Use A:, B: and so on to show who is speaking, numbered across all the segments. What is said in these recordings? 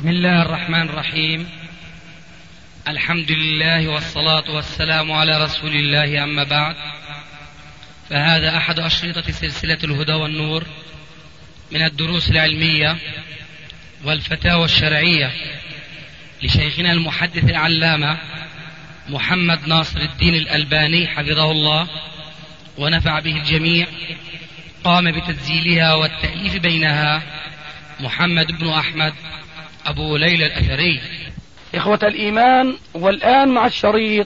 A: بسم الله الرحمن الرحيم. الحمد لله والصلاة والسلام على رسول الله، أما بعد، فهذا أحد أشرطة سلسلة الهدى والنور من الدروس العلمية والفتاوى الشرعية لشيخنا المحدث العلامة محمد ناصر الدين الألباني حفظه الله ونفع به الجميع. قام بتسجيلها والتأليف بينها محمد بن أحمد أبو ليلى الأثري.
B: إخوة الإيمان، والآن مع الشريط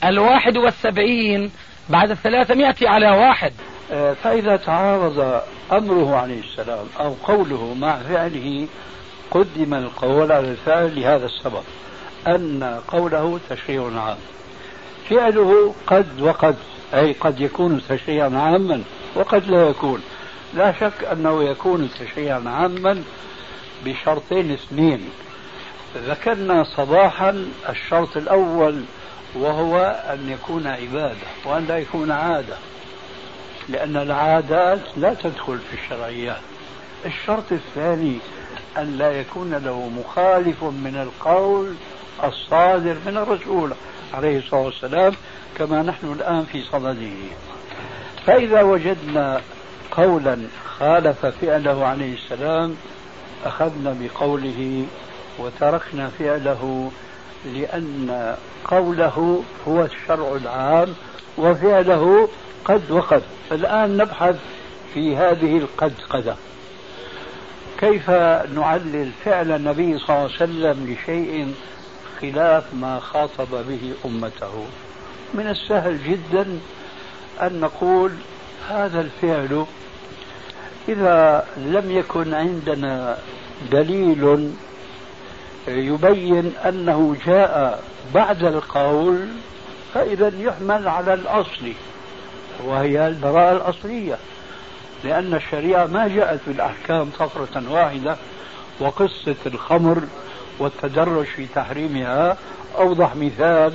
B: 71 بعد 300 على 1.
C: فإذا تعارض أمره عليه السلام أو قوله مع فعله قدم القول على الفعل لهذا السبب، أن قوله تشريع عام، فعله قد وقد، أي قد يكون تشريعا عاما وقد لا يكون. لا شك أنه يكون تشريعا عاما بشرطين اثنين ذكرنا صباحا. الشرط الأول وهو أن يكون عبادة وأن لا يكون عادة، لأن العادات لا تدخل في الشرعيات. الشرط الثاني أن لا يكون له مخالف من القول الصادر من الرسول عليه الصلاة والسلام كما نحن الآن في صدده. فإذا وجدنا قولا خالف فعله عليه السلام أخذنا بقوله وتركنا فعله، لأن قوله هو الشرع العام وفعله قد وقد. الآن نبحث في هذه القد قدة، كيف نعلل فعل النبي صلى الله عليه وسلم لشيء خلاف ما خاطب به أمته. من السهل جدا أن نقول هذا الفعل إذا لم يكن عندنا دليل يبين أنه جاء بعد القول فإذا يحمل على الأصل، وهي البراءة الأصلية، لأن الشريعة ما جاءت بالأحكام طفرة واحدة. وقصة الخمر والتدرج في تحريمها أوضح مثال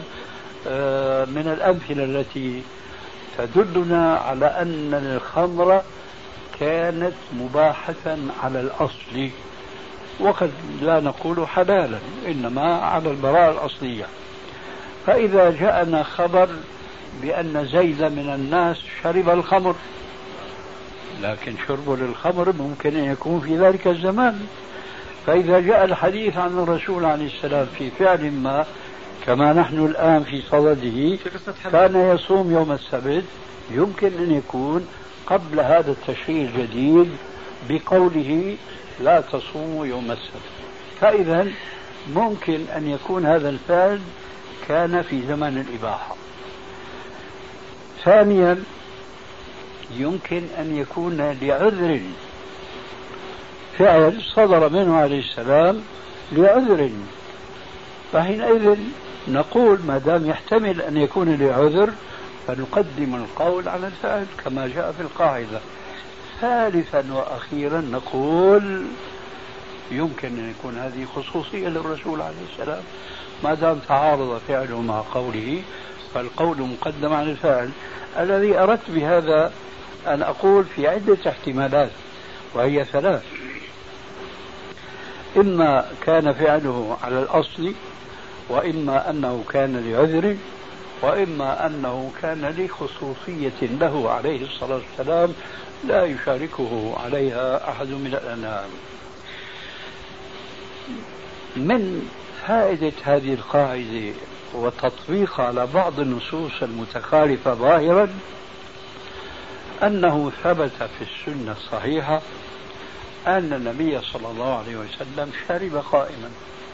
C: من الأمثلة التي تدلنا على أن الخمر كانت مباحة على الأصل، وقد لا نقول حلالا، إنما على البراءة الأصلية. فإذا جاءنا خبر بأن زيد من الناس شرب الخمر، لكن شربه للخمر ممكن أن يكون في ذلك الزمان. فإذا جاء الحديث عن الرسول عليه السلام في فعل ما كما نحن الآن في صدده، كان يصوم يوم السبت، يمكن أن يكون قبل هذا التشريع الجديد بقوله لا تصوموا يوم السبت. فإذا ممكن أن يكون هذا الفعل كان في زمن الإباحة. ثانيا يمكن أن يكون لعذر، فعل صدر منه عليه السلام لعذر، فحينئذ نقول ما دام يحتمل أن يكون لعذر فنقدم القول على الفعل كما جاء في القاعدة. ثالثا وأخيرا نقول يمكن أن يكون هذه خصوصية للرسول عليه السلام، ما دام تعارض فعله مع قوله فالقول مقدم على الفعل. الذي أردت بهذا أن أقول في عدة احتمالات، وهي ثلاث: إما كان فعله على الأصل، وإما أنه كان لعذر، وإما أنه كان لخصوصية له عليه الصلاة والسلام لا يشاركه عليها أحد من الأنام. من فائدة هذه القاعدة وتطبيقها على بعض النصوص المتخالفة ظاهرا أنه ثبت في السنة الصحيحة أن النبي صلى الله عليه وسلم شرب قائما،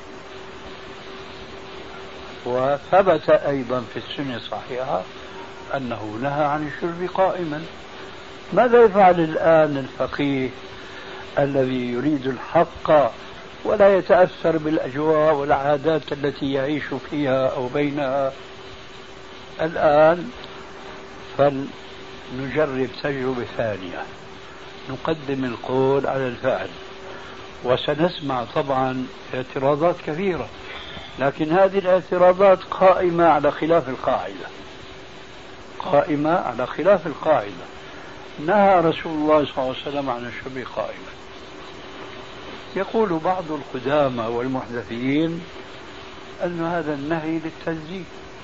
C: وثبت أيضا في السنة الصحيحة أنه نهى عن الشرب قائما. ماذا يفعل الآن الفقيه الذي يريد الحق ولا يتأثر بالأجواء والعادات التي يعيش فيها أو بينها؟ الآن فلنجرب تجربة ثانية، نقدم القول على الفعل، وسنسمع طبعا اعتراضات كثيرة، لكن هذه الاعتراضات قائمة على خلاف القاعدة، قائمة على خلاف القاعدة. نهى رسول الله صلى الله عليه وسلم عن الشرب قائما، يقول بعض القدامى والمحدثين أن هذا النهي للتنزيه.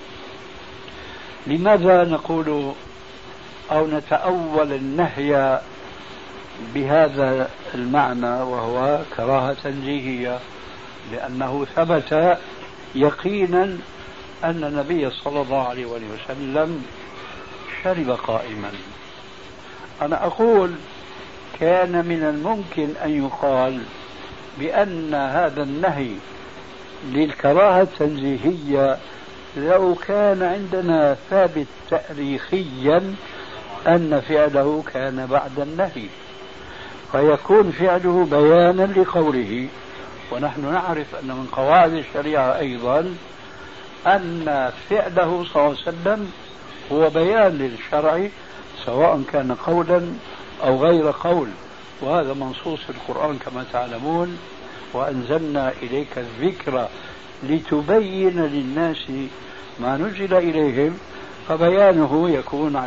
C: لماذا نقول أو نتأول النهي بهذا المعنى وهو كراهة تنزيهية؟ لأنه ثبت يقينا أن النبي صلى الله عليه وسلم شرب قائما. أنا أقول كان من الممكن أن يقال بأن هذا النهي للكراهة التنزيهية لو كان عندنا ثابت تاريخيا أن فعله كان بعد النهي، فيكون فعله بيانا لقوله. ونحن نعرف أن من قواعد الشريعة أيضا أن فعله صلى الله عليه وسلم هو بيان للشرع سواء كان قولا أو غير قول، وهذا منصوص في القرآن كما تعلمون: وأنزلنا إليك الذكر لتبين للناس ما نزل إليهم. فبيانه يكون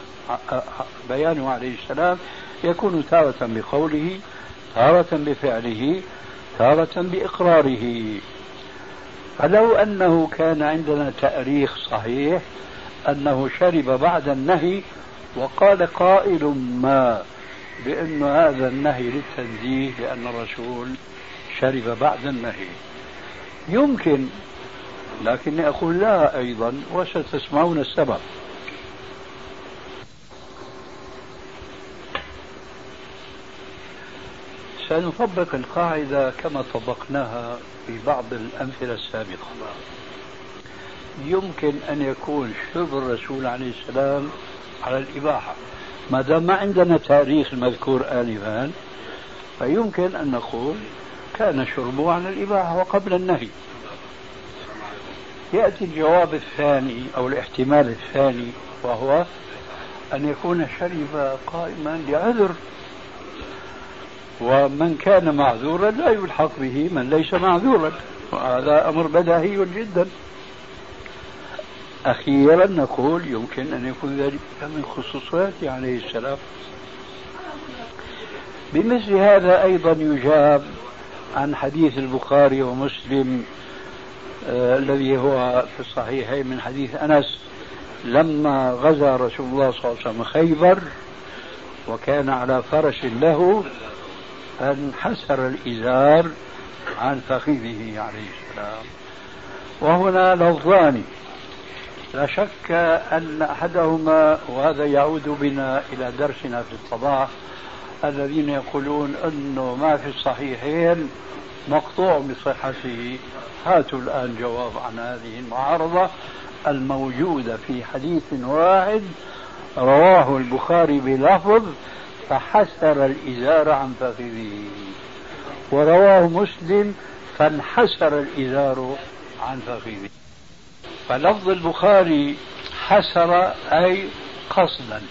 C: عليه السلام يكون تارة بقوله، تارة بفعله، تارة بإقراره. فلو أنه كان عندنا تاريخ صحيح أنه شرب بعد النهي وقال قائل ما بأن هذا النهي للتنزيه لأن الرسول شرب بعد النهي يمكن، لكني أقول لا أيضا، وستسمعون السبب. سنطبق القاعدة كما طبقناها في بعض الأمثلة السابقة. يمكن أن يكون شرب الرسول عليه السلام على الإباحة، ما دام ما عندنا تاريخ المذكور آنفا، فيمكن أن نقول كان شربه على الإباحة وقبل النهي. يأتي الجواب الثاني أو الاحتمال الثاني، وهو أن يكون شرب قائما لعذر، ومن كان معذورا لا يلحق به من ليس معذورا، وهذا أمر بديهي جدا. أخيرا نقول يمكن أن يكون ذلك من خصوصياته عليه السلام. بمثل هذا أيضا يجاب عن حديث البخاري ومسلم الذي هو في الصحيحين من حديث أنس لما غزا رسول الله صلى الله عليه وسلم خيبر وكان على فرس له فانحسر الإزار عن فخذه عليه السلام. وهنا لفظان لا شك أن أحدهما، وهذا يعود بنا إلى درسنا في الصباح، الذين يقولون أنه ما في الصحيحين مقطوع بصحته. هاتوا الآن جواب عن هذه المعارضة الموجودة في حديث واحد رواه البخاري بلفظ فحسر الإزار عن فخذه، ورواه مسلم فانحسر الإزار عن فخذه. فلفظ البخاري حسر أي قصدا،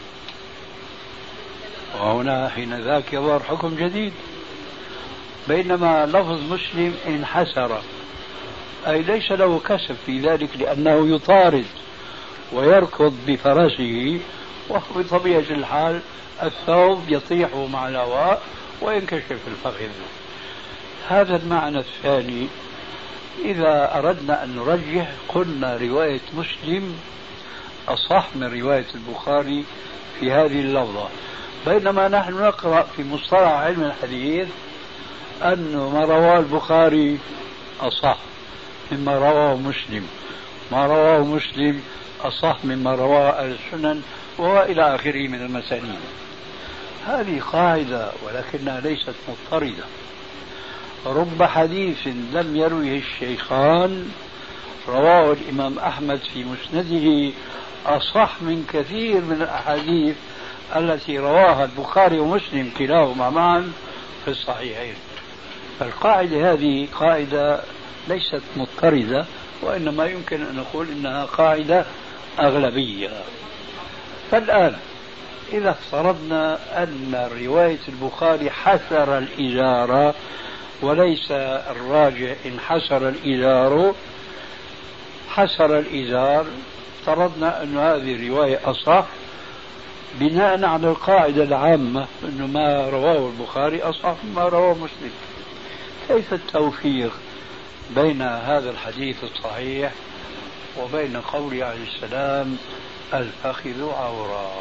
C: وهنا حين ذاك يظهر حكم جديد. بينما لفظ مسلم انحسر أي ليس له كسب في ذلك، لأنه يطارد ويركض بفرسه، وهو بطبيعة الحال الثوب يطيح مع الهواء وينكشف الفخذ. هذا المعنى الثاني. إذا أردنا أن نرجح قلنا رواية مسلم أصح من رواية البخاري في هذه اللفظة، بينما نحن نقرأ في مصطلح علم الحديث أن ما رواه البخاري أصح مما رواه مسلم، ما رواه مسلم أصح مما رواه أهل السنن، وإلى آخره من المسانيد. هذه قاعدة ولكنها ليست مضطردة. رب حديث لم يروه الشيخان رواه الإمام أحمد في مسنده أصح من كثير من الأحاديث التي رواها البخاري ومسلم كلاهما معا في الصحيحين. فالقاعدة هذه قاعدة ليست مضطردة، وإنما يمكن أن نقول إنها قاعدة أغلبية. فالآن إذا افترضنا أن رواية البخاري حسر الإزار وليس الراجع انحسر الإزار، حسر الإزار، افترضنا أن هذه الرواية أصح بناء على القاعدة العامة أنه ما رواه البخاري أصح مما رواه مسلم. كيف التوفيق بين هذا الحديث الصحيح وبين قوله عليه السلام الفخذ عورة؟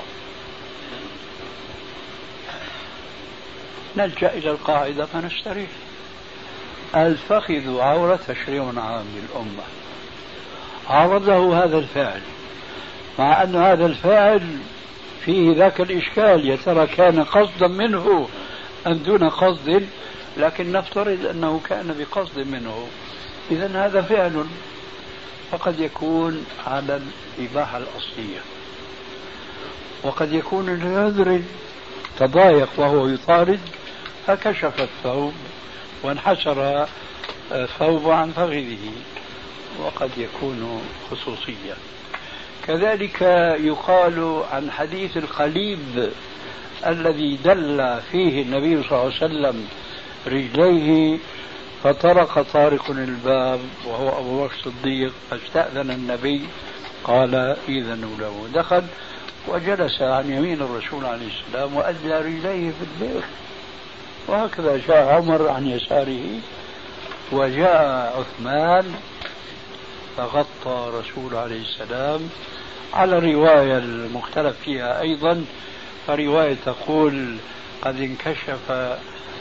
C: نلجأ إلى القاعدة فنستريح. الفخذ عورة تشريع عام للأمة، عرضه هذا الفعل، مع أن هذا الفعل فيه ذاك الإشكال، يا ترى كان قصدا منه أم دون قصد، لكن نفترض أنه كان بقصد منه، إذن هذا فعل، فقد يكون على الإباحة الأصلية، وقد يكون لعذر تضايق وهو يطارد فكشف الثوب وانحسر ثوب عن فخذه، وقد يكون خصوصية. كذلك يقال عن حديث القليب الذي دل فيه النبي صلى الله عليه وسلم رجليه فطرق طارق الباب وهو أبو بكر الصديق، فاستأذن النبي قال إذنوا له، دخل وجلس عن يمين الرسول عليه السلام وأدلى رجليه في البيت، وهكذا جاء عمر عن يساره، وجاء عثمان فغطى رسول عليه السلام، على الرواية المختلف فيها أيضا، فرواية تقول قد انكشف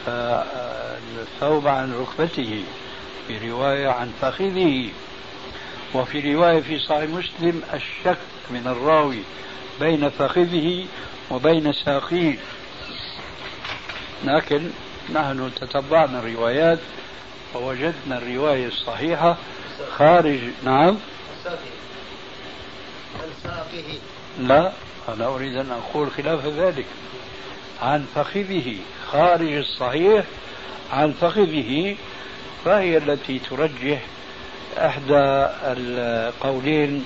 C: الثوب عن ركبته، في رواية عن فخذه، وفي رواية في صحيح مسلم الشك من الراوي بين فخذه وبين ساقيه. لكن نحن تتبعنا الروايات ووجدنا الرواية الصحيحة خارج. نعم، لا، أنا أريد أن أقول خلاف ذلك، عن فخذه خارج الصحيح، عن فخذه، فهي التي ترجح إحدى القولين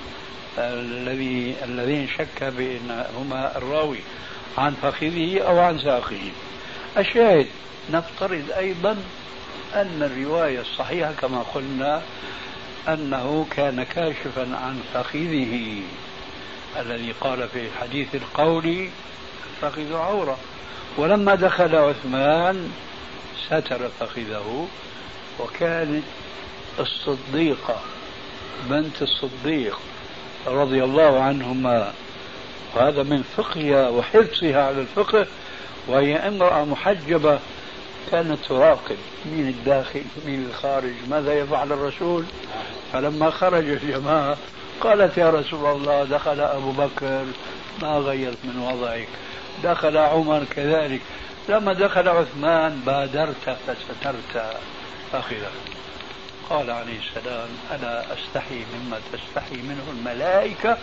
C: الذين شك بأنهما الراوي عن فخذه أو عن ساقه. الشاهد نفترض أيضا أن الرواية الصحيحة كما قلنا أنه كان كاشفا عن فخذه الذي قال في الحديث القولي فخذ عورة، ولما دخل عثمان ستر فخذه، وكانت الصديقة بنت الصديق رضي الله عنهما، وهذا من فقهها وحرصها على الفقه، وهي امرأة محجبة كانت تراقب من الداخل من الخارج ماذا يفعل الرسول، فلما خرج الجماعة قالت يا رسول الله دخل أبو بكر ما غيرت من وضعك، دخل عمر كذلك، لما دخل عثمان بادرت فسترت فخذك. قال عليه السلام أنا أستحي مما تستحي منه الملائكة.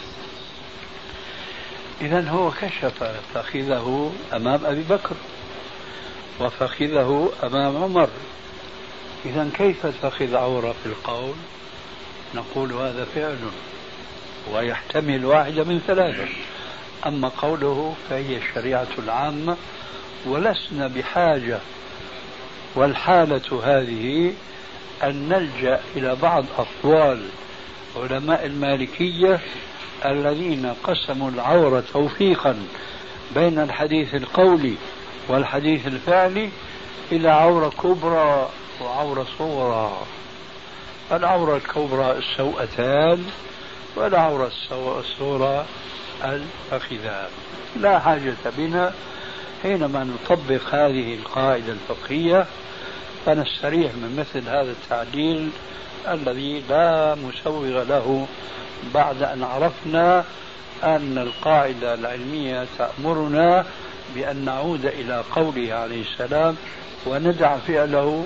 C: إذن هو كشف فخذه أمام أبي بكر وفخذه أمام عمر، إذن كيف تفخذ عورة في القول؟ نقول هذا فعل ويحتمل واحدة من ثلاثة، أما قوله فهي الشريعة العامة، ولسنا بحاجة والحالة هذه أن نلجأ إلى بعض أقوال علماء المالكية الذين قسموا العورة توفيقا بين الحديث القولي والحديث الفعلي إلى عورة كبرى وعورة صغرى. العورة الكبرى السوءتان، والعورة الصغرى الفخذان. لا حاجة بنا حينما نطبق هذه القاعدة الفقهية فنستريح من مثل هذا التعديل الذي لا مسوغ له، بعد أن عرفنا أن القاعدة العلمية تأمرنا بأن نعود إلى قوله عليه السلام وندع فعله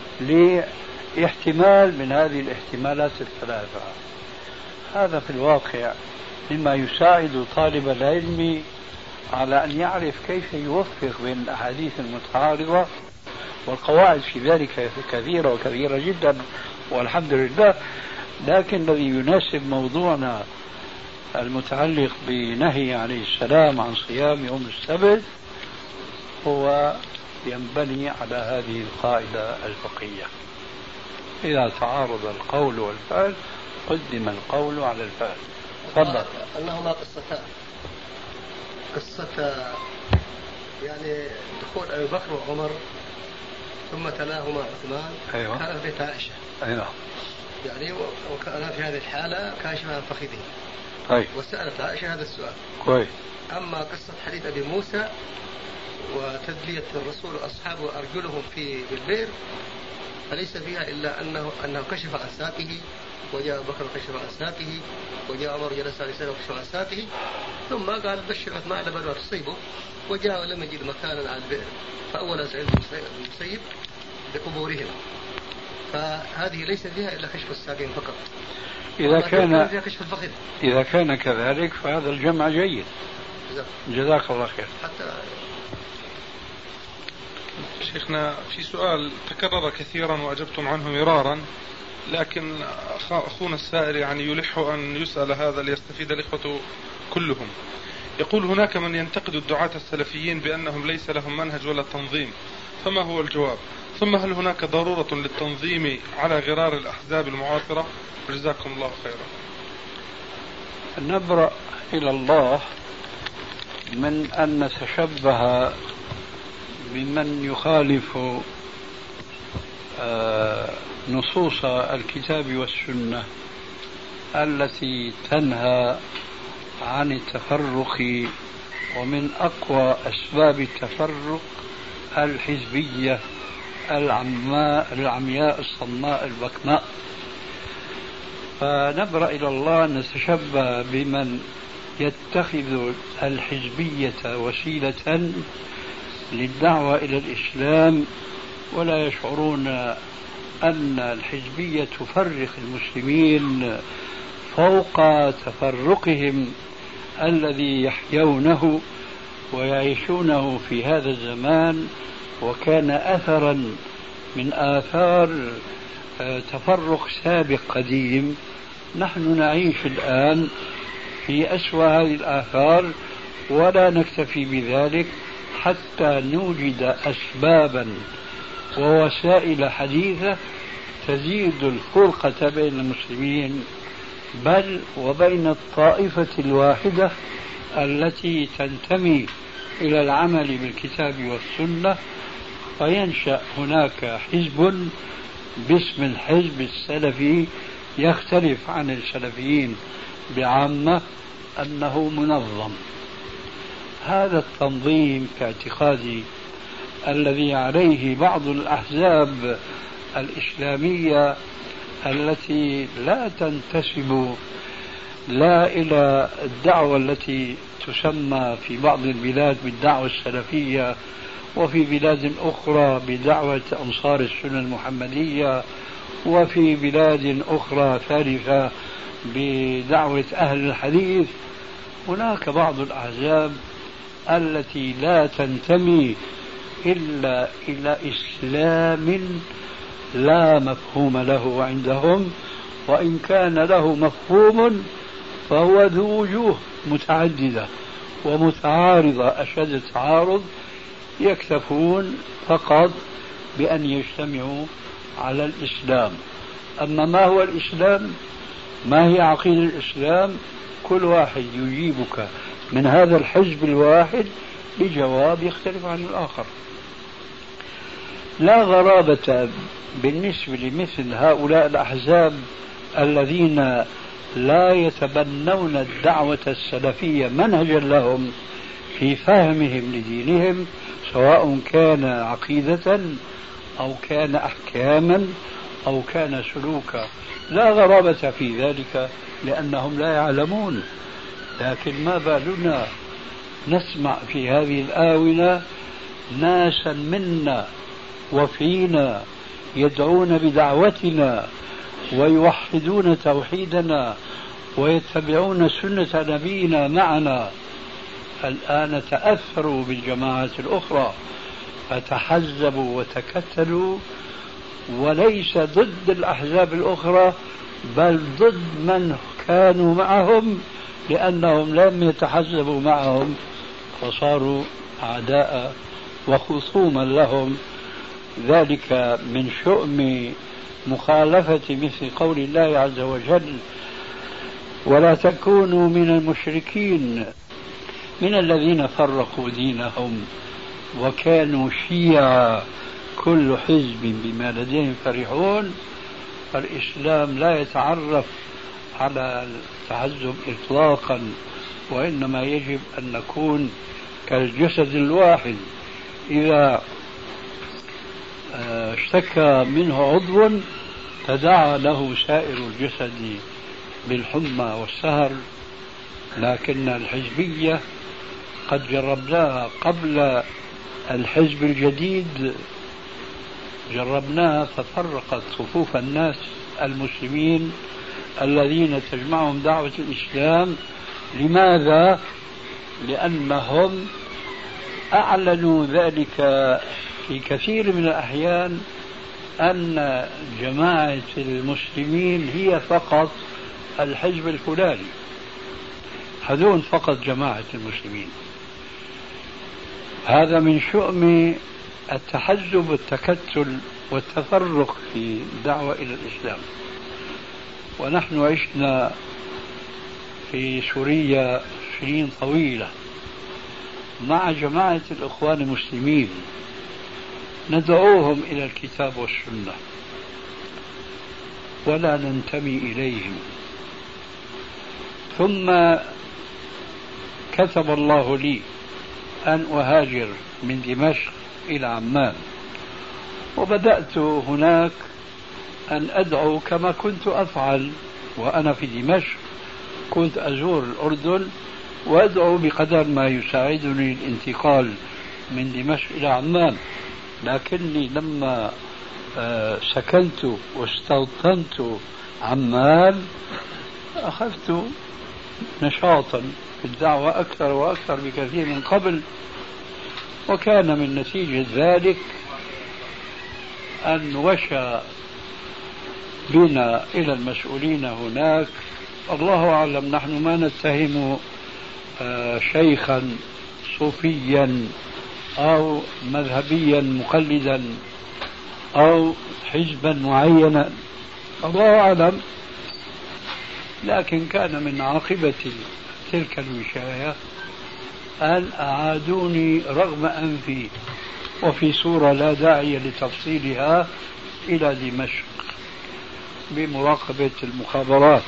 C: لاحتمال من هذه الاحتمالات الثلاثة. هذا في الواقع مما يساعد طالب العلم على أن يعرف كيف يوفق بين الأحاديث المتعارضة، والقواعد في ذلك كثيرة وكثيرة جدا والحمد لله، لكن الذي يناسب موضوعنا المتعلق بنهي عليه السلام عن صيام يوم السبت هو ينبني على هذه القاعدة الفقهية. إذا تعارض القول والفعل قدم القول على الفعل. تفضل.
D: أنهما قصتان، قصة يعني دخول أبي بكر وعمر ثم تلاهما عثمان.
C: أيوة.
D: كان في بيت عائشة.
C: أيوة.
D: يعني وكان في هذه الحالة كاشفا عن فخذه.
C: طيب.
D: وسألت عائشة هذا السؤال.
C: كويس.
D: أما قصة حديث أبي موسى وتدلية الرسول وأصحابه أرجلهم في البئر فليس فيها إلا أنه كشف عن ساقه، وجاء بكر كشف عن ساقه، وجاء عمر جلس على لسانه وكشف عن ساقه، ثم قال بشر عثمان لبن تصيبه، وجاء ولم يجد مكانا على البئر فأول سعيد بن المسيب بقبورهم. فهذه ليس فيها إلا كشف الساقين فقط.
C: إذا كان كذلك فهذا الجمع جيد. جزاك الله خير.
D: حتى
E: شيخنا في سؤال تكرر كثيرا وأجبتم عنه مرارا، لكن أخونا السائل يعني يلح أن يسأل هذا ليستفيد الإخوة كلهم. يقول هناك من ينتقد الدعاة السلفيين بأنهم ليس لهم منهج ولا تنظيم، فما هو الجواب؟ ثم هل هناك ضرورة للتنظيم على غرار الأحزاب المعاصرة؟ جزاكم الله خيرا.
C: نبرأ إلى الله من أن نتشبه بمن يخالف نصوص الكتاب والسنة التي تنهى عن التفرق، ومن أقوى أسباب التفرق الحزبية العمياء الصماء البكماء. فنبرأ إلى الله نتشبه بمن يتخذ الحزبية وسيلة للدعوة إلى الإسلام ولا يشعرون أن الحزبية تفرق المسلمين فوق تفرقهم الذي يحيونه ويعيشونه في هذا الزمان، وكان أثرا من آثار تفرق سابق قديم. نحن نعيش الآن في أسوأ هذه الآثار، ولا نكتفي بذلك حتى نوجد أسبابا ووسائل حديثة تزيد الفرقة بين المسلمين، بل وبين الطائفة الواحدة التي تنتمي إلى العمل بالكتاب والسنة، فينشأ هناك حزب باسم الحزب السلفي يختلف عن السلفيين بعامة أنه منظم. هذا التنظيم كاعتقادي الذي عليه بعض الأحزاب الإسلامية التي لا تنتسب لا إلى الدعوة التي تسمى في بعض البلاد بالدعوة السلفية، وفي بلاد أخرى بدعوة أنصار السنة المحمدية، وفي بلاد أخرى ثالثة بدعوة أهل الحديث. هناك بعض الأحزاب التي لا تنتمي إلا إلى إسلام لا مفهوم له عندهم، وإن كان له مفهوم فهو ذو وجوه متعددة ومتعارضة أشد التعارض، يكتفون فقط بأن يجتمعوا على الإسلام. أما ما هو الإسلام؟ ما هي عقيدة الإسلام؟ كل واحد يجيبك من هذا الحزب الواحد بجواب يختلف عن الآخر. لا غرابة بالنسبة لمثل هؤلاء الأحزاب الذين لا يتبنون الدعوة السلفية منهجا لهم في فهمهم لدينهم، سواء كان عقيدة أو كان أحكاما أو كان سلوكا. لا غرابة في ذلك لأنهم لا يعلمون. لكن ما بالنا نسمع في هذه الآونة ناسا منا وفينا يدعون بدعوتنا ويوحدون توحيدنا ويتبعون سنة نبينا معنا، الآن تأثروا بالجماعات الأخرى فتحزبوا وتكتلوا، وليس ضد الأحزاب الأخرى بل ضد من كانوا معهم، لأنهم لم يتحزبوا معهم فصاروا أعداء وخصوما لهم. ذلك من شؤم مخالفة مثل قول الله عز وجل: ولا تكونوا من المشركين من الذين فرقوا دينهم وكانوا شيعا كل حزب بما لديهم فرحون، فالإسلام لا يتعرف على التحزب إطلاقا، وإنما يجب أن نكون كالجسد الواحد، إذا اشتكى منه عضو تداعى له سائر الجسد بالحمى والسهر. لكن الحزبية قد جربناها قبل الحزب الجديد، جربناها ففرقت صفوف الناس المسلمين الذين تجمعهم دعوة الإسلام. لماذا؟ لأنهم أعلنوا ذلك في كثير من الأحيان، أن جماعة المسلمين هي فقط الحزب الفلاني، هذون فقط جماعة المسلمين. هذا من شؤم التحزب والتكتل والتفرق في الدعوة إلى الإسلام. ونحن عشنا في سوريا سنين طويلة مع جماعة الإخوان المسلمين، ندعوهم إلى الكتاب والسنة ولا ننتمي إليهم. ثم كتب الله لي أن أهاجر من دمشق إلى عمان، وبدأت هناك أن أدعو كما كنت أفعل وأنا في دمشق. كنت أزور الأردن وأدعو بقدر ما يساعدني الانتقال من دمشق إلى عمان. لكني لما سكنت واستوطنت عمان أخذت نشاطا في الدعوة أكثر وأكثر بكثير من قبل، وكان من نتيجة ذلك أن وشى بنا إلى المسؤولين هناك. الله أعلم، نحن ما نتهم شيخا صوفيا أو مذهبيا مقلدا أو حزبا معينا، الله أعلم. لكن كان من عاقبة تلك الوشاية أن أعادوني رغم أنفي، وفي صورة لا داعي لتفصيلها، إلى دمشق بمراقبة المخابرات.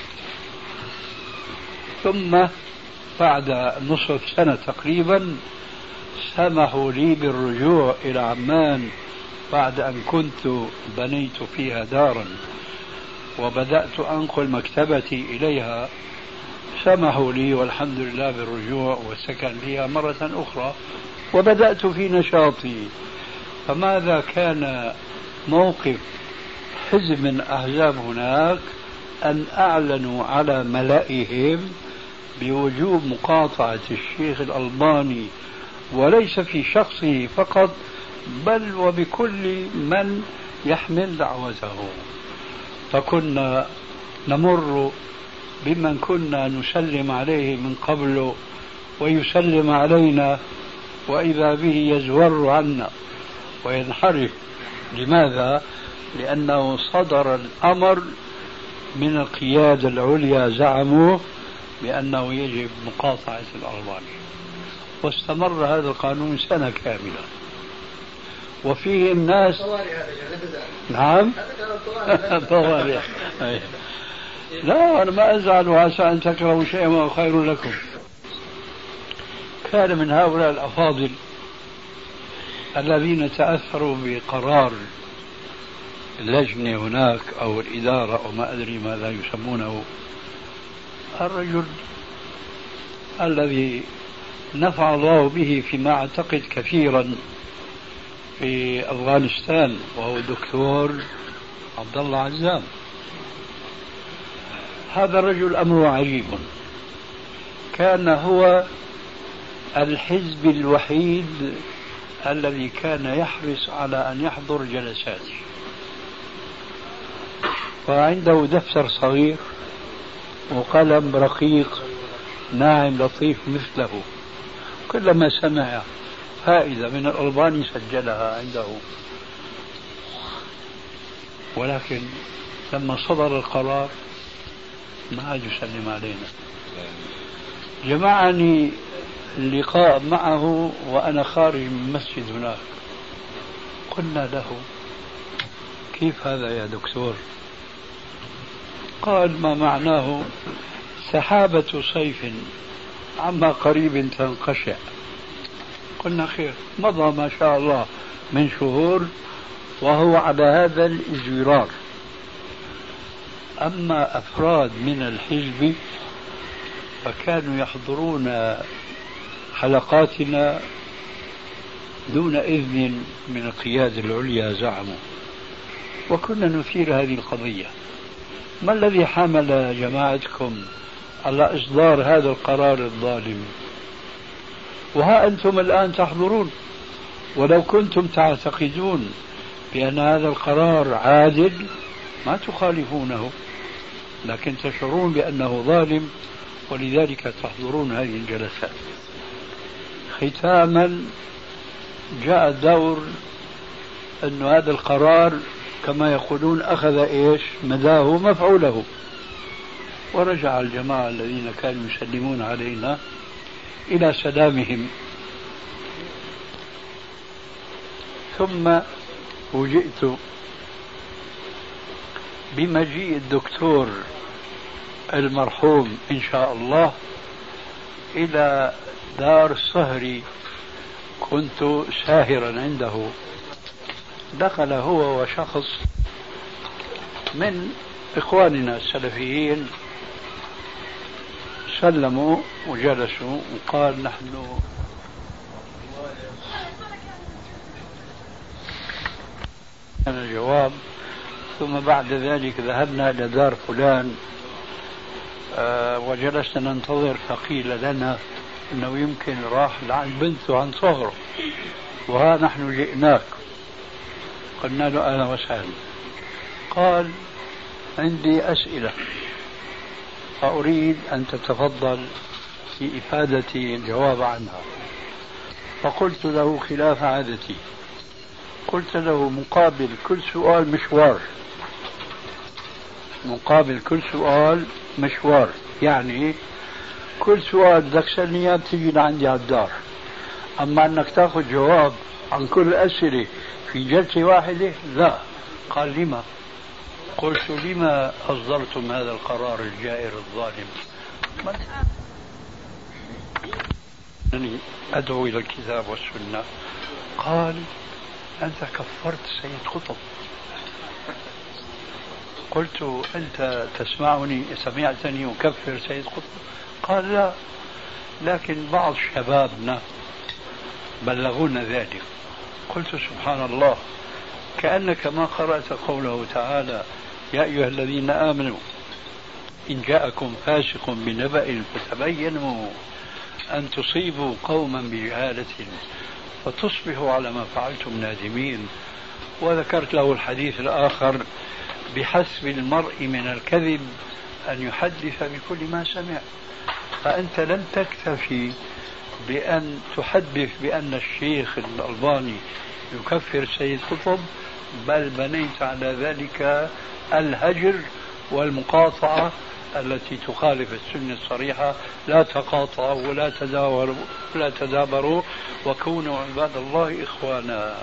C: ثم بعد نصف سنة تقريبا سمحوا لي بالرجوع إلى عمان بعد أن كنت بنيت فيها دارا وبدأت أنقل مكتبتي إليها. سمحوا لي والحمد لله بالرجوع والسكن فيها مرة أخرى، وبدأت في نشاطي. فماذا كان موقف حزب من أحزاب هناك؟ أن أعلنوا على ملائهم بوجوب مقاطعة الشيخ الألباني، وليس في شخصه فقط بل وبكل من يحمل دعوته. فكنا نمر بمن كنا نسلم عليه من قبل ويسلم علينا، وإذا به يزور عنا وينحرف. لماذا؟ لأنه صدر الأمر من القيادة العليا، زعموا بأنه يجب مقاطعة الألباني، واستمر هذا القانون سنة كاملة، وفيهم ناس. نعم طوارئ. لا، أنا ما أزعل، وعسى أن تكرهوا شيئا وهو خير لكم. كان من هؤلاء الأفاضل الذين تأثروا بقرار اللجنة هناك أو الإدارة أو ما أدري ماذا يسمونه، الرجل الذي نفع الله به فيما أعتقد كثيرا في أفغانستان، وهو الدكتور عبد الله عزام. هذا الرجل أمره عجيب، كان هو الحزب الوحيد الذي كان يحرص على أن يحضر جلساتي، وعنده دفتر صغير وقلم رقيق ناعم لطيف مثله، كلما سمع فائدة من الألباني سجلها عنده. ولكن لما صدر القرار ما عاد يسلم علينا. جمعني اللقاء معه وأنا خارج من المسجد هناك، قلنا له كيف هذا يا دكتور؟ قال ما معناه سحابة صيف عما قريب تنقشع. قلنا خير. مضى ما شاء الله من شهور وهو على هذا الازدرار. أما أفراد من الحزب فكانوا يحضرون حلقاتنا دون إذن من القيادة العليا زعموا، وكنا نثير هذه القضية. ما الذي حمل جماعتكم على إصدار هذا القرار الظالم؟ وها أنتم الآن تحضرون، ولو كنتم تعتقدون بأن هذا القرار عادل ما تخالفونه، لكن تشعرون بأنه ظالم ولذلك تحضرون هذه الجلسات. ختاما جاء الدور أن هذا القرار كما يقولون أخذ إيش مداه مفعوله، ورجع الجماعة الذين كانوا يسلمون علينا إلى سلامهم. ثم فوجئت بمجيء الدكتور المرحوم إن شاء الله إلى دار الصهري، كنت ساهرا عنده. دخل هو وشخص من إخواننا السلفيين، سلموا وجلسوا وقال نحن الجواب. ثم بعد ذلك ذهبنا إلى دار فلان وجلسنا ننتظر، فقيل لنا أنه يمكن راح لعند بنته عن صغره، وها نحن جئناك. قلنا له أهلا وسهلا. قال عندي أسئلة فأريد أن تتفضل في إفادتي الجواب عنها. فقلت له خلاف عادتي، قلت له مقابل كل سؤال مشوار، مقابل كل سؤال مشوار، يعني كل سؤال بدك تسألني اياه بتيجي لعندي على الدار، اما انك تاخذ جواب عن كل الاسئله في جلسه واحده لا. قال لما؟ قلت لما اصدرتم هذا القرار الجائر الظالم؟ أنني ادعو الى الكتاب والسنه. قال انت كفرت سيد قطب. قلت أنت سمعتني أكفر سيد قطب؟ قال لا، لكن بعض شبابنا بلغونا ذلك. قلت سبحان الله، كأنك ما قرأت قوله تعالى يا أيها الذين آمنوا إن جاءكم فاسق بنبأ فتبينوا أن تصيبوا قوما بجهالة فتصبحوا على ما فعلتم نادمين. وذكرت له الحديث الآخر بحسب المرء من الكذب أن يحدث بكل ما سمع. فأنت لم تكتفي بأن تحدث بأن الشيخ الألباني يكفر سيد قطب، بل بنيت على ذلك الهجر والمقاطعة التي تخالف السنة الصريحة. لا تقاطعوا ولا تدابروا وكونوا عباد الله إخوانا.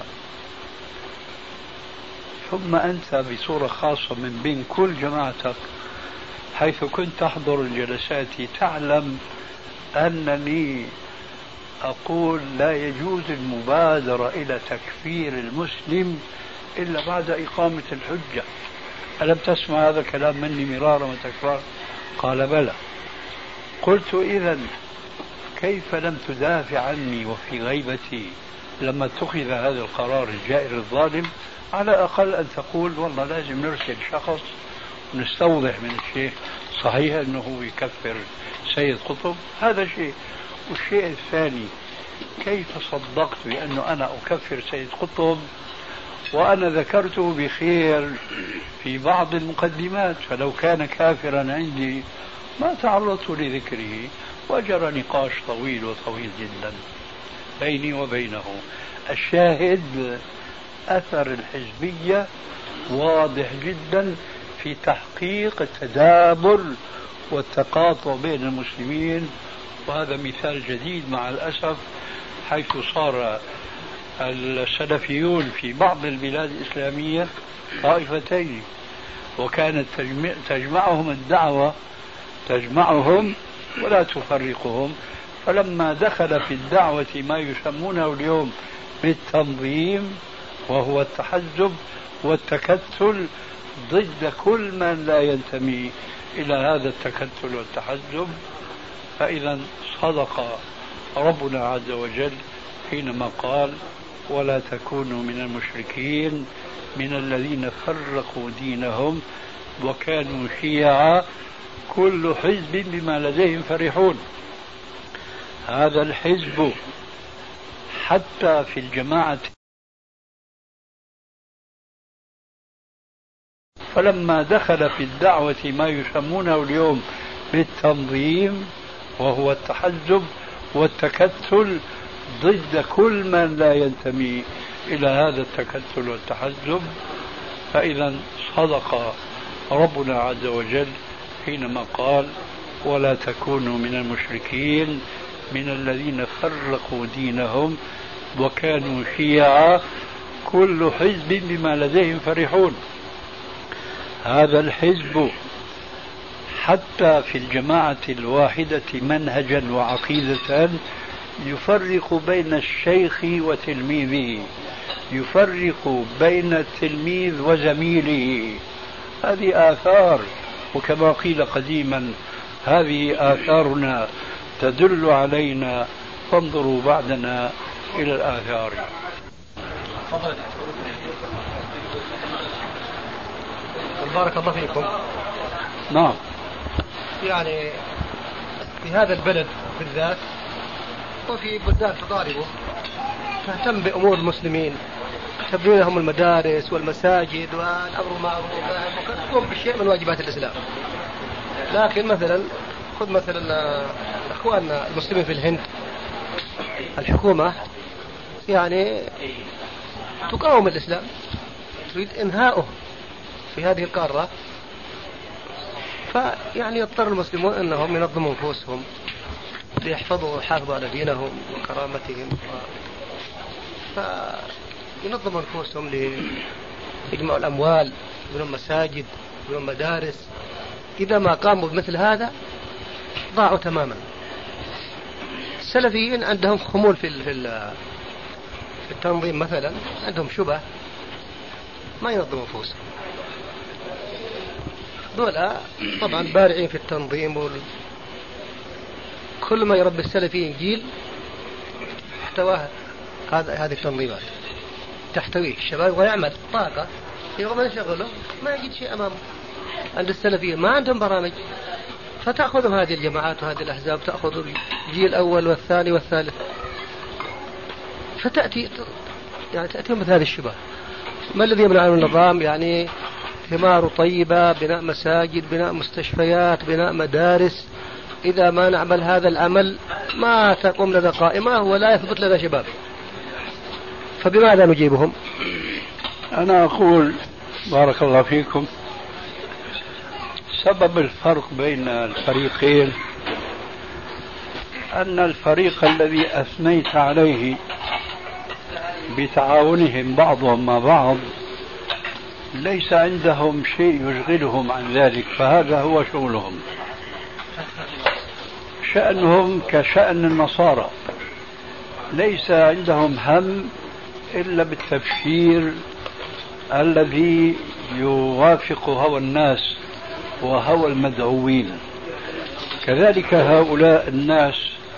C: ثم أنت بصورة خاصة من بين كل جماعتك حيث كنت تحضر الجلسات تعلم أنني أقول لا يجوز المبادرة إلى تكفير المسلم إلا بعد إقامة الحجة. ألم تسمع هذا الكلام مني مرارا وتكرارا؟ قال بلى. قلت إذن كيف لم تدافع عني وفي غيبتي لما اتخذ هذا القرار الجائر الظالم؟ على الأقل أن تقول والله لازم نرسل شخص ونستوضح من الشيخ صحيح أنه يكفر سيد قطب. هذا شيء. والشيء الثاني، كيف صدقت بأنه أنا أكفر سيد قطب وأنا ذكرته بخير في بعض المقدمات؟ فلو كان كافرا عندي ما تعرضت لذكره. وجرى نقاش طويل جدا بيني وبينه. الشاهد أثر الحزبية واضح جدا في تحقيق التدابر والتقاطع بين المسلمين. وهذا مثال جديد مع الأسف، حيث صار السلفيون في بعض البلاد الإسلامية طائفتين، وكانت تجمعهم الدعوة، تجمعهم ولا تفرقهم. فلما دخل في الدعوة ما يسمونه اليوم بالتنظيم، وهو التحزب والتكتل ضد كل من لا ينتمي إلى هذا التكتل والتحزب، فإذا صدق ربنا عز وجل حينما قال: ولا تكونوا من المشركين من الذين فرقوا دينهم وكانوا شيعا كل حزب بما لديهم فرحون. هذا الحزب حتى في الجماعة. فلما دخل في الدعوة ما يسمونه اليوم بالتنظيم، وهو التحزب والتكتل ضد كل من لا ينتمي إلى هذا التكتل والتحزب، فإذا صدق ربنا عز وجل حينما قال: ولا تكونوا من المشركين من الذين فرقوا دينهم وكانوا شيعا كل حزب بما لديهم فرحون. هذا الحزب حتى في الجماعة الواحدة منهجا وعقيدة يفرق بين الشيخ وتلميذه، يفرق بين التلميذ وزميله. هذه آثار، وكما قيل قديما: هذه آثارنا تدل علينا، فانظروا بعدنا إلى الآثار.
D: بارك الله فيكم.
C: نعم.
D: يعني في هذا البلد بالذات وفي بلدان تضاربه تهتم بأمور المسلمين، تبني لهم المدارس والمساجد والأمر بالمعروف وتقوم بشيء من واجبات الإسلام. لكن مثلا خذ مثلا أخواننا المسلمين في الهند، الحكومة يعني تقاوم الإسلام، تريد إنهاؤه في هذه القارة، فيعني يضطر المسلمون أنهم ينظموا نفوسهم ليحافظوا على دينهم وكرامتهم، فينظموا نفوسهم ليجمعوا الأموال، يبنون مساجد، يبنون مدارس. إذا ما قاموا بمثل هذا ضاعوا تماما. السلفيين عندهم خمول في التنظيم، مثلا عندهم شبه، ما ينظموا نفوسهم. دول طبعا بارعين في التنظيم، كل ما يربي السلفيين جيل احتواه هذه التنظيمات، تحتويه الشباب ويعمل طاقة يوم يشغله ما يجد شيء أمامه. عند السلفيين ما عندهم برامج، فتأخذ هذه الجماعات وهذه الأحزاب، تأخذ الجيل الأول والثاني والثالث، فتأتي يعني تأتي مثل هذه الشبه. ما الذي يمنع النظام؟ يعني ثمار طيبة، بناء مساجد، بناء مستشفيات، بناء مدارس. إذا ما نعمل هذا العمل ما تقوم لنا قائمة ولا يثبت لنا شباب. فبماذا نجيبهم؟
C: أنا أقول بارك الله فيكم، سبب الفرق بين الفريقين أن الفريق الذي أثنيت عليه بتعاونهم بعضهم مع بعض ليس عندهم شيء يشغلهم عن ذلك، فهذا هو شغلهم. شأنهم كشأن النصارى، ليس عندهم هم إلا بالتبشير الذي يوافق هوى الناس وهوى المدعوين. كذلك هؤلاء الناس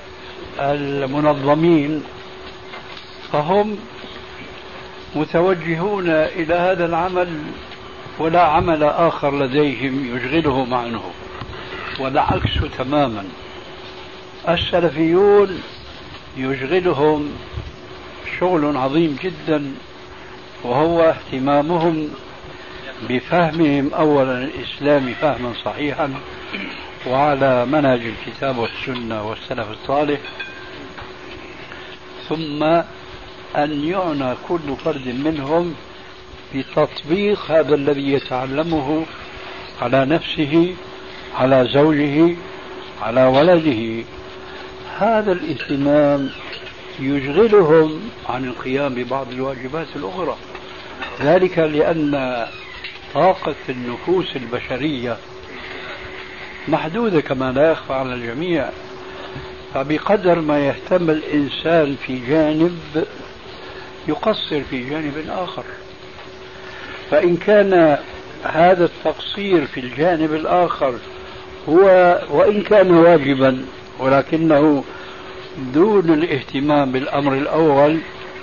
C: المنظمين فهم متوجهون إلى هذا العمل، ولا عمل آخر لديهم يشغلهم عنه، والعكس تماما. السلفيون يشغلهم شغل عظيم جدا، وهو اهتمامهم بفهمهم أولا الإسلام فهما صحيحا وعلى منهج الكتاب والسنة والسلف الصالح، ثم أن يعنى كل فرد منهم بتطبيق هذا الذي يتعلمه على نفسه، على زوجه، على ولده. هذا الاهتمام يشغلهم عن القيام ببعض الواجبات الأخرى. ذلك لأن طاقة النفوس البشرية محدودة كما لا يخفى على الجميع، فبقدر ما يهتم الإنسان في جانب يقصر في جانب آخر. فإن كان هذا التقصير في الجانب الآخر هو وإن كان واجبا ولكنه دون الاهتمام بالأمر الأول،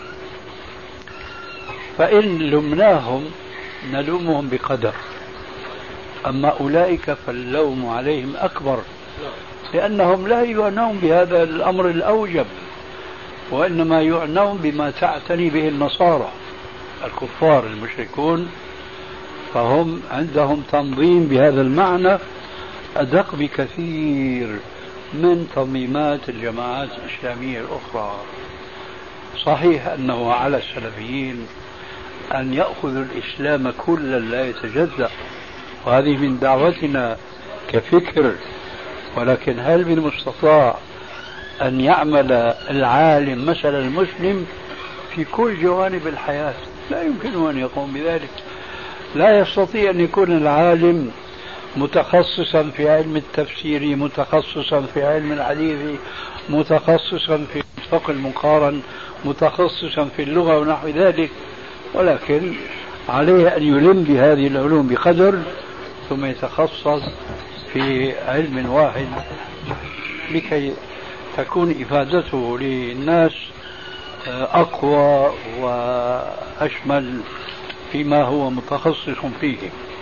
C: فإن لمناهم نلومهم بقدر، أما أولئك فاللوم عليهم أكبر، لأنهم لا يعنون بهذا الأمر الأوجب، وإنما يعنون بما تعتني به النصارى الكفار المشركون، فهم عندهم تنظيم بهذا المعنى أدق بكثير من تنظيمات الجماعات الإسلامية الأخرى. صحيح أنه على السلفيين أن يأخذوا الإسلام كلا لا يتجزأ، وهذه من دعوتنا كفكر، ولكن هل من المستطاع أن يعمل العالم مثل المسلم في كل جوانب الحياة؟ لا يمكن أن يقوم بذلك. لا يستطيع أن يكون العالم متخصصا في علم التفسير، متخصصا في علم الحديث، متخصصا في الفقه المقارن، متخصصا في اللغة ونحو ذلك، ولكن عليه أن يلم بهذه العلوم بقدر ثم يتخصص في علم واحد لكي تكون إفادته للناس أقوى وأشمل فيما هو متخصص فيه.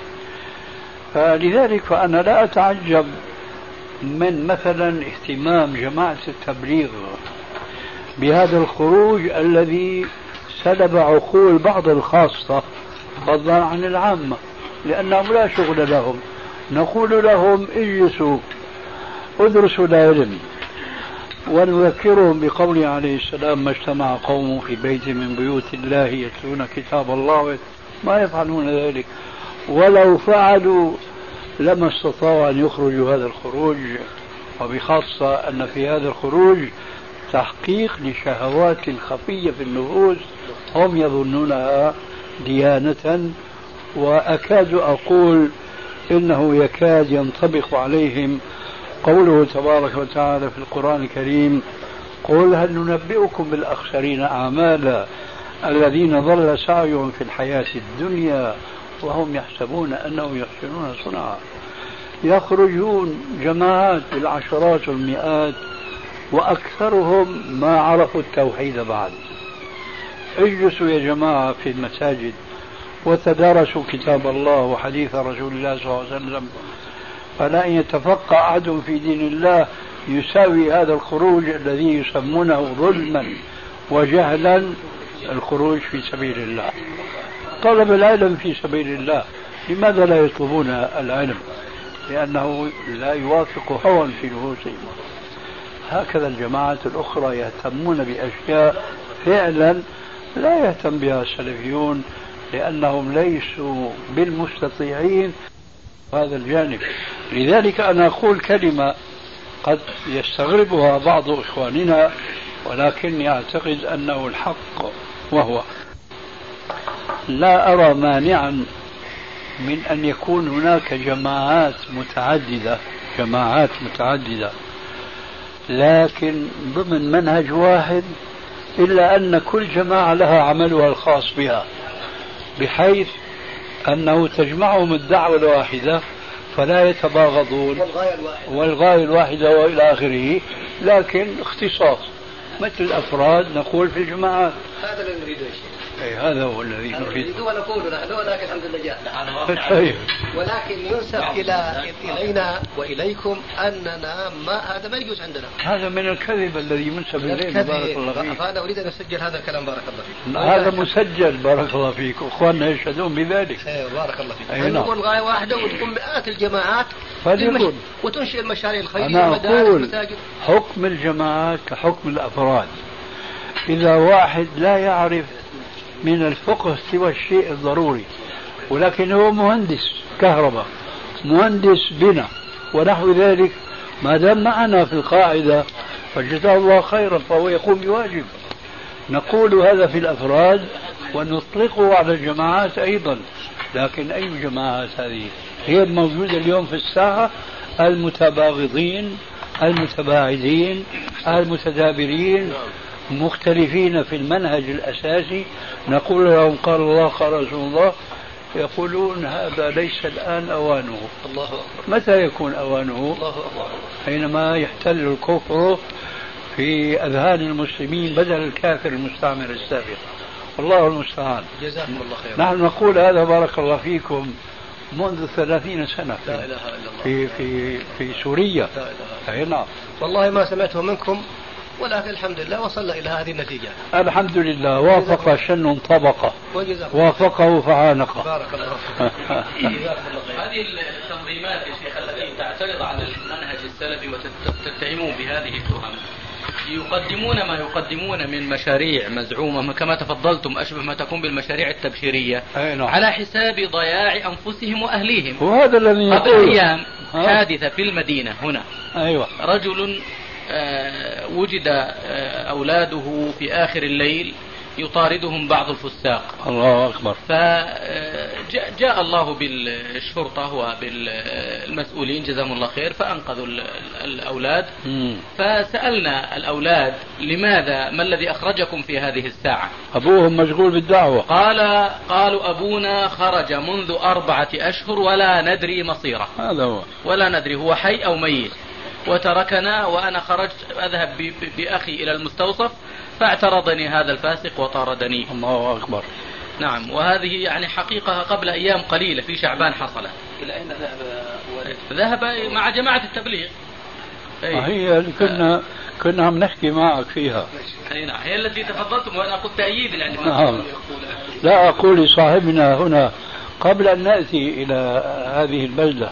C: فلذلك فأنا لا أتعجب من مثلا اهتمام جماعة التبليغ بهذا الخروج الذي سلب عقول بعض الخاصة فضلا عن العامة، لأنهم لا شغل لهم. نقول لهم اجلسوا ادرسوا العلم، ونذكرهم بقوله عليه السلام: ما اجتمع قوم في بيت من بيوت الله يتلون كتاب الله ما يفعلون ذلك، ولو فعلوا لما استطاعوا أن يخرجوا هذا الخروج، وبخاصة أن في هذا الخروج تحقيق لشهوات خفية في النفوس هم يظنونها ديانة، وأكاد أقول إنه يكاد ينطبق عليهم قوله تبارك وتعالى في القرآن الكريم: قل هل ننبئكم بالأخسرين أعمالا الذين ضل سعيهم في الحياة الدنيا وهم يحسبون أنهم يحسنون صنعا. يخرجون جماعات بالعشرات والمئات وأكثرهم ما عرفوا التوحيد بعد. اجلسوا يا جماعة في المساجد وتدارسوا كتاب الله وحديث رسول الله صلى الله عليه وسلم، فلا أن يتفقه أحد في دين الله يساوي هذا الخروج الذي يسمونه ظلما وجهلا الخروج في سبيل الله. طلب العلم في سبيل الله، لماذا لا يطلبون العلم؟ لأنه لا يوافق هوى في نفوسهم. هكذا الجماعات الأخرى يهتمون بأشياء فعلا لا يهتم بها السلفيون، لأنهم ليسوا بالمستطيعين هذا الجانب. لذلك أنا أقول كلمة قد يستغربها بعض إخواننا، ولكني أعتقد أنه الحق، وهو: لا أرى مانعا من أن يكون هناك جماعات متعددة لكن ضمن منهج واحد، إلا أن كل جماعة لها عملها الخاص بها، بحيث أنه تجمعهم الدعوة الواحدة فلا يتباغضون، والغاية الواحدة وإلى آخره، لكن اختصاص مثل الأفراد نقول في الجماعات.
D: هذا اللي نريده يا شيخ.
C: هذا هو الذي نريده
D: ونقول نحن، ولكن الحمد لله جاء.
C: طيب.
D: ولكن ينسب إلينا وإليكم أننا هذا ما يجوز عندنا.
C: هذا من الكذب الذي ينسب إلينا. بارك الله فيك.
D: فأنا أريد أن أسجل هذا الكلام. بارك الله فيك.
C: هذا مسجل. بارك الله فيك. أخواننا يشهدون بذلك.
D: بارك الله فيك. نقول غاية واحدة وتكون مئات الجماعات وتنشئ المشاريع الخيرية.
C: أنا أقول حكم الجماعات كحكم الأفراد. إذا واحد لا يعرف من الفقه سوى الشيء الضروري، ولكن هو مهندس كهرباء، مهندس بنا ونحو ذلك، ما دام معنا في القاعدة فجزاه الله خيرا، فهو يقوم بواجب. نقول هذا في الأفراد ونطلقه على الجماعات أيضا. لكن أي جماعات هذه؟ هي الموجودة اليوم في الساحة: المتباغضين، المتباعدين، المتدابرين، مختلفين في المنهج الأساسي. نقول لهم قال الله قال رسول الله، يقولون هذا ليس الآن أوانه.
D: الله أكبر.
C: متى يكون أوانه؟
D: الله أكبر.
C: حينما يحتل الكفر في أذهان المسلمين بدل الكافر المستعمر السابق. الله المستعان.
D: جزاكم الله خيرا.
C: نحن نقول هذا بارك الله فيكم منذ 30 سنة
D: لا إله إلا الله.
C: في سوريا.
D: لا إله.
C: نعم.
D: والله ما سمعته منكم، ولكن الحمد لله وصلنا إلى هذه النتيجة.
C: الحمد لله. وافق شن طبقة، وافقه فعانقه.
D: بارك الله فيك.
A: هذه التنظيمات يا شيخ التي تعترض على المنهج السلفي وتتهمون بهذه التهم، يقدمون ما يقدمون من مشاريع مزعومة كما تفضلتم أشبه ما تكون بالمشاريع التبشيرية على حساب ضياع أنفسهم وأهليهم.
C: وهذا الذي
A: قبل أيام حادثة في المدينة هنا.
C: أيوة.
A: رجل وجد أولاده في آخر الليل يطاردهم بعض الفساق.
C: الله أكبر.
A: فجاء الله بالشرطة وبالمسؤولين جزاهم الله خير فأنقذوا الأولاد. فسألنا الأولاد لماذا، ما الذي أخرجكم في هذه الساعة؟
C: أبوهم مشغول بالدعوة.
A: قالوا أبونا خرج منذ 4 أشهر ولا ندري مصيره.
C: هذا هو.
A: ولا ندري هو حي أو ميت، وتركنا وأنا خرجت أذهب بأخي إلى المستوصف فاعترضني هذا الفاسق وطاردني.
C: الله أكبر.
A: نعم. وهذه يعني حقيقة قبل أيام قليلة في شعبان حصلت.
D: إلى أين
A: ذهب مع جماعة التبليغ.
C: هي اللي كنا عم نحكي معك فيها.
A: نعم. هي التي تفضلتم وأنا قلت تأييد يعني
C: لا أقول لصاحبنا هنا قبل أن نأتي إلى هذه البلدة.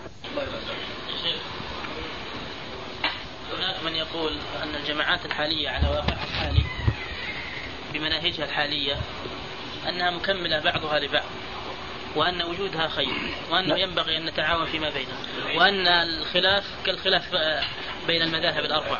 F: من يقول أن الجماعات الحالية على واقعها الحالي بمناهجها الحالية أنها مكملة بعضها لبعض، وأن وجودها خير، وأنه ينبغي أن نتعاون فيما بينها، وأن الخلاف كالخلاف بين المذاهب الأربعة.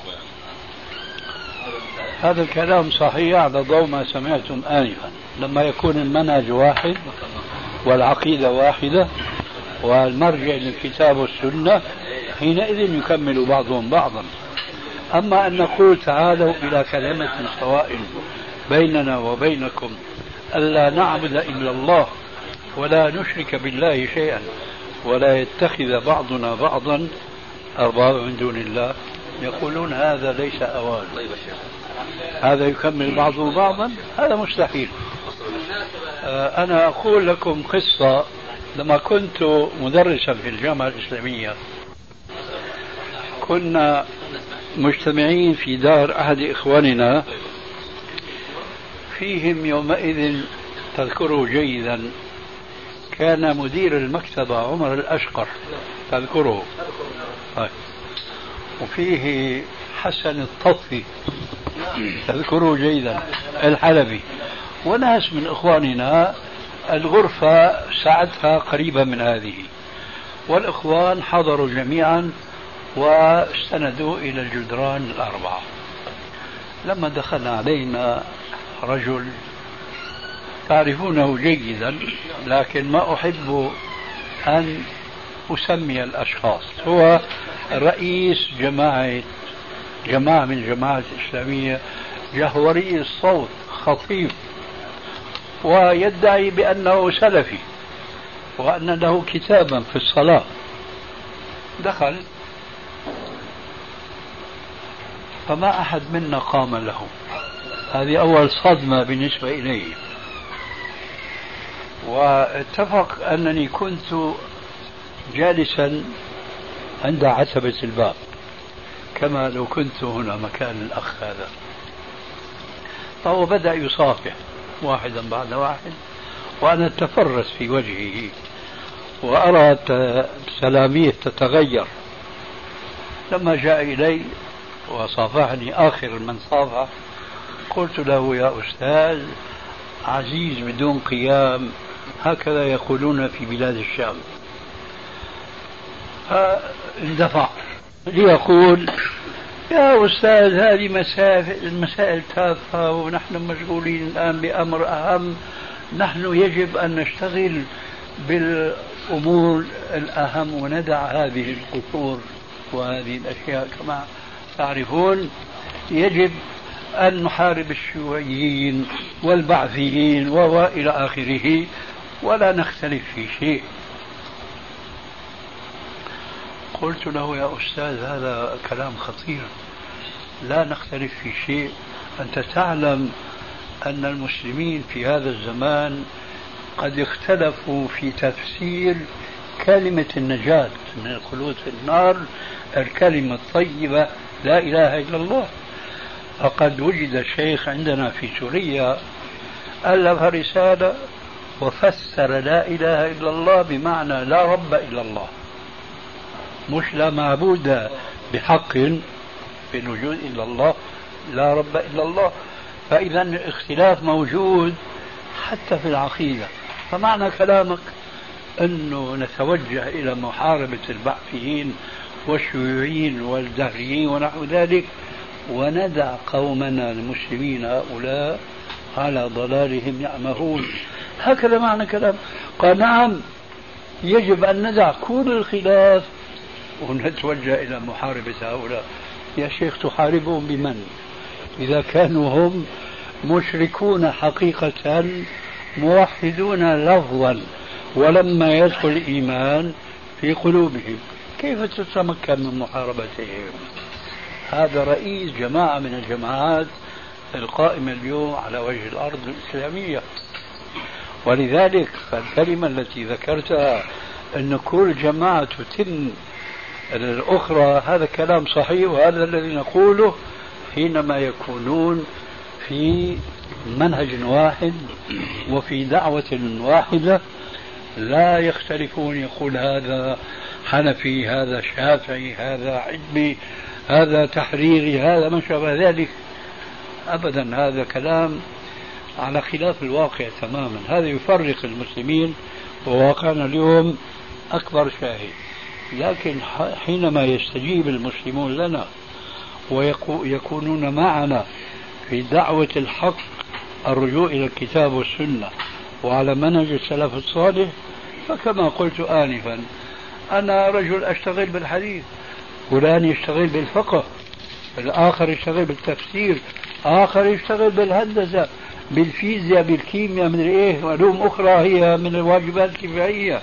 C: هذا الكلام صحيح على ضوء ما سمعتم آنفا. لما يكون المنهج واحد والعقيدة واحدة والمرجع للكتاب والسنة حينئذ يكمل بعضهم بعضا. أما أن نقول تعالوا إلى كلمة سواء بيننا وبينكم ألا نعبد إلا الله ولا نشرك بالله شيئا ولا يتخذ بعضنا بعضا أربابا من دون الله، يقولون هذا ليس أوان، هذا يكمل بعضه بعضا، هذا مستحيل. أنا أقول لكم قصة. لما كنت مدرسا في الجامعة الإسلامية كنا مجتمعين في دار أحد إخواننا، فيهم يومئذ تذكره جيدا كان مدير المكتبة عمر الأشقر، تذكره، وفيه حسن الطفي تذكره جيدا الحلبي، وناس من إخواننا. الغرفة ساعتها قريبة من هذه، والإخوان حضروا جميعا واستندوا إلى الجدران الأربعة. لما دخل علينا رجل تعرفونه جيدا، لكن ما أحب أن أسمي الأشخاص، هو رئيس جماعة من الجماعات الإسلامية، جهوري الصوت، خطيب، ويدعي بأنه سلفي وأن له كتابا في الصلاة. دخل فما أحد منا قام له. هذه أول صدمة بالنسبة إليه. واتفق أنني كنت جالسا عند عتبة الباب كما لو كنت هنا مكان الأخ هذا. فهو بدأ يصافح واحدا بعد واحد، وأنا أتفرس في وجهه وأرى سلاميه تتغير. لما جاء إلي وصافحني آخر من صافح قلت له: يا أستاذ عزيز بدون قيام، هكذا يقولون في بلاد الشام. اندفع ليقول يا أستاذ هذه مسائل تافهة، ونحن مشغولين الآن بأمر أهم. نحن يجب أن نشتغل بالأمور الأهم وندع هذه القصور وهذه الأشياء. كما تعرفون يجب أن نحارب الشيوعيين والبعثيين وإلى آخره، ولا نختلف في شيء. قلت له يا أستاذ هذا كلام خطير، لا نختلف في شيء. أنت تعلم أن المسلمين في هذا الزمان قد اختلفوا في تفسير كلمة النجاة من الخلود في النار، الكلمة الطيبة لا إله إلا الله. فقد وجد شيخ عندنا في سوريا ألف رسالة وفسر لا إله إلا الله بمعنى لا رب إلا الله، مش لا معبود بحق في الوجود إلا الله، لا رب إلا الله. فإذا الاختلاف موجود حتى في العقيدة. فمعنى كلامك أنه نتوجه إلى محاربة البعثيين والشيوعيين والدهريين ونحو ذلك، وندع قومنا المسلمين هؤلاء على ضلالهم يعمهون. هكذا معنى كلام. قال نعم، يجب أن ندع كل الخلاف ونتوجه إلى محاربة هؤلاء. يا شيخ تحاربهم بمن؟ إذا كانوا هم مشركون حقيقة موحدون لفظا ولما يدخل الإيمان في قلوبهم، كيف تتمكن من محاربتهم؟ هذا رئيس جماعة من الجماعات القائمة اليوم على وجه الأرض الإسلامية. ولذلك الكلمة التي ذكرتها أن كل جماعة تتم الأخرى، هذا كلام صحيح، وهذا الذي نقوله حينما يكونون في منهج واحد وفي دعوة واحدة لا يختلفون. يقول هذا حنفي، هذا شافعي، هذا علمي، هذا تحريري، هذا ما شابه ذلك. أبدا، هذا كلام على خلاف الواقع تماما. هذا يفرق المسلمين، وواقعنا اليوم أكبر شاهد. لكن حينما يستجيب المسلمون لنا ويكونون معنا في دعوة الحق، الرجوع إلى الكتاب والسنة وعلى منهج السلف الصالح، فكما قلت آنفا أنا رجل أشتغل بالحديث، فلان يشتغل بالفقه، الآخر يشتغل بالتفسير، آخر يشتغل بالهندسة، بالفيزياء، بالكيمياء، من إيه، علوم أخرى هي من الواجبات الكفائية.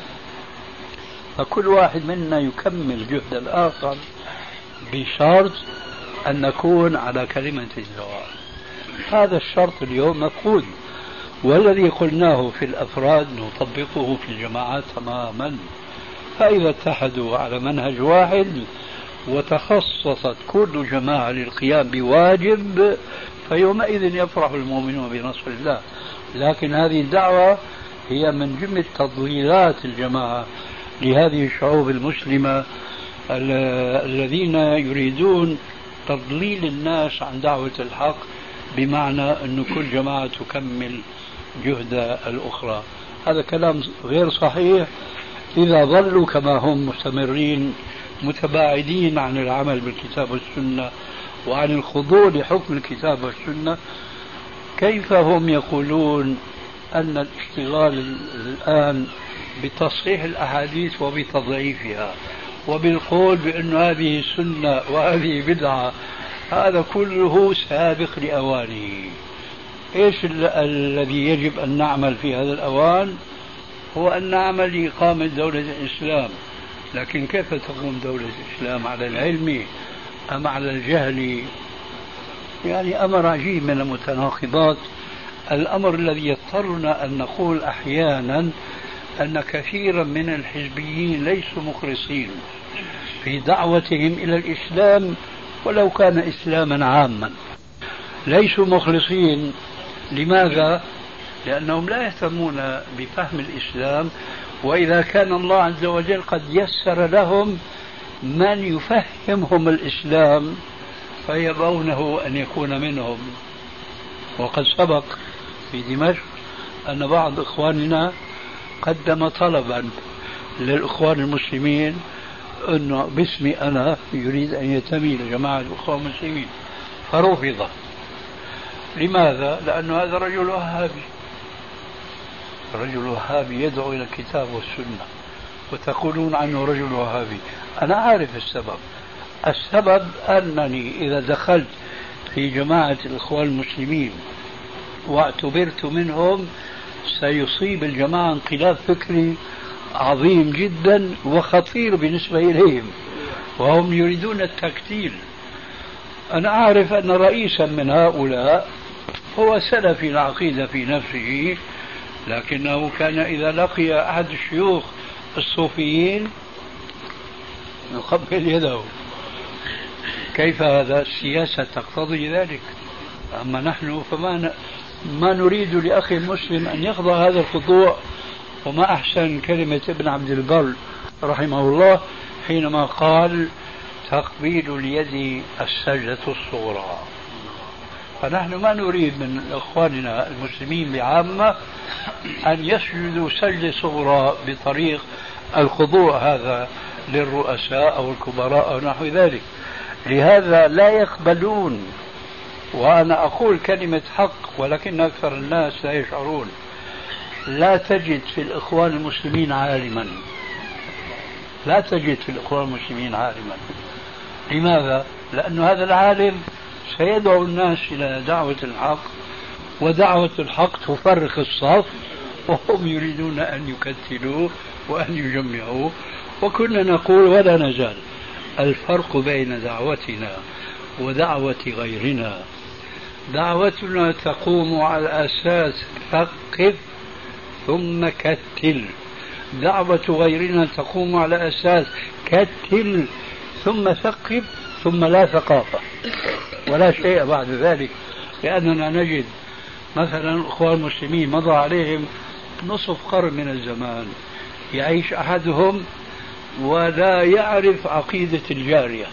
C: فكل واحد منا يكمل جهد الآخر بشرط أن نكون على كلمة سواء. هذا الشرط اليوم مفقود، والذي قلناه في الأفراد نطبقه في الجماعات تماما. فإذا اتحدوا على منهج واحد وتخصصت كل جماعة للقيام بواجب، فيومئذ يفرح المؤمنون بنصر الله. لكن هذه الدعوة هي من جملة تضليلات الجماعة لهذه الشعوب المسلمة الذين يريدون تضليل الناس عن دعوة الحق، بمعنى أن كل جماعة تكمل جهد الأخرى. هذا كلام غير صحيح. إذا ظلوا كما هم مستمرين متباعدين عن العمل بالكتاب والسنة وعن الخضوع لحكم الكتاب والسنة، كيف هم يقولون أن الاشتغال الآن بتصحيح الأحاديث وبتضعيفها وبالقول بأن هذه سنة وهذه بدعة؟ هذا كله سابق لأوانه. إيش الذي يجب أن نعمل في هذا الأوان؟ هو أن نعمل لإقامة دولة الإسلام. لكن كيف تقوم دولة الإسلام؟ على العلم أم على الجهل؟ يعني أمر عجيب من المتناقضات. الأمر الذي يضطرنا أن نقول أحيانا أن كثيرا من الحزبيين ليسوا مخلصين في دعوتهم إلى الإسلام، ولو كان إسلاما عاما. ليسوا مخلصين. لماذا؟ لأنهم لا يهتمون بفهم الإسلام، وإذا كان الله عز وجل قد يسر لهم من يفهمهم الإسلام فيبونه أن يكون منهم. وقد سبق في دمشق أن بعض إخواننا قدم طلبا للإخوان المسلمين أنه باسمي أنا يريد أن ينتمي لجماعة الأخوة المسلمين فرفض. لماذا؟ لأن هذا رجل وهابي، رجل وهابي يدعو إلى الكتاب والسنة، وتقولون عنه رجل وهابي. أنا عارف السبب أنني إذا دخلت في جماعة الإخوان المسلمين واعتبرت منهم سيصيب الجماعة انقلاب فكري عظيم جدا وخطير بالنسبة إليهم، وهم يريدون التكتيل. أنا أعرف أن رئيسا من هؤلاء هو سلفي العقيدة في نفسه، لكنه كان إذا لقي أحد الشيوخ الصوفيين يقبل يده. كيف هذا؟ السياسة تقتضي ذلك. أما نحن ما نريد لأخي المسلم أن يخضع هذا الخضوع. وما أحسن كلمة ابن عبد البر رحمه الله حينما قال تقبيل اليد السجدة الصغرى. فنحن ما نريد من إخواننا المسلمين بعامة أن يسجدوا سجدة صغرى بطريق الخضوع هذا للرؤساء أو الكبراء أو نحو ذلك. لهذا لا يقبلون. وأنا أقول كلمة حق ولكن أكثر الناس لا يشعرون. لا تجد في الإخوان المسلمين عالما، لا تجد في الإخوان المسلمين عالما. لماذا؟ لأن هذا العالم سيدعو الناس إلى دعوة الحق، ودعوة الحق تفرق الصف، وهم يريدون أن يكتلوه وأن يجمعوه. وكنا نقول ولا نزال الفرق بين دعوتنا ودعوة غيرنا، دعوتنا تقوم على أساس ثقف ثم كتل، دعوة غيرنا تقوم على أساس كتل ثم ثقف ثم لا ثقافة ولا شيء بعد ذلك. لأننا نجد مثلا الأخوان المسلمين مضى عليهم نصف قرن من الزمان يعيش أحدهم ولا يعرف عقيدة الجارية،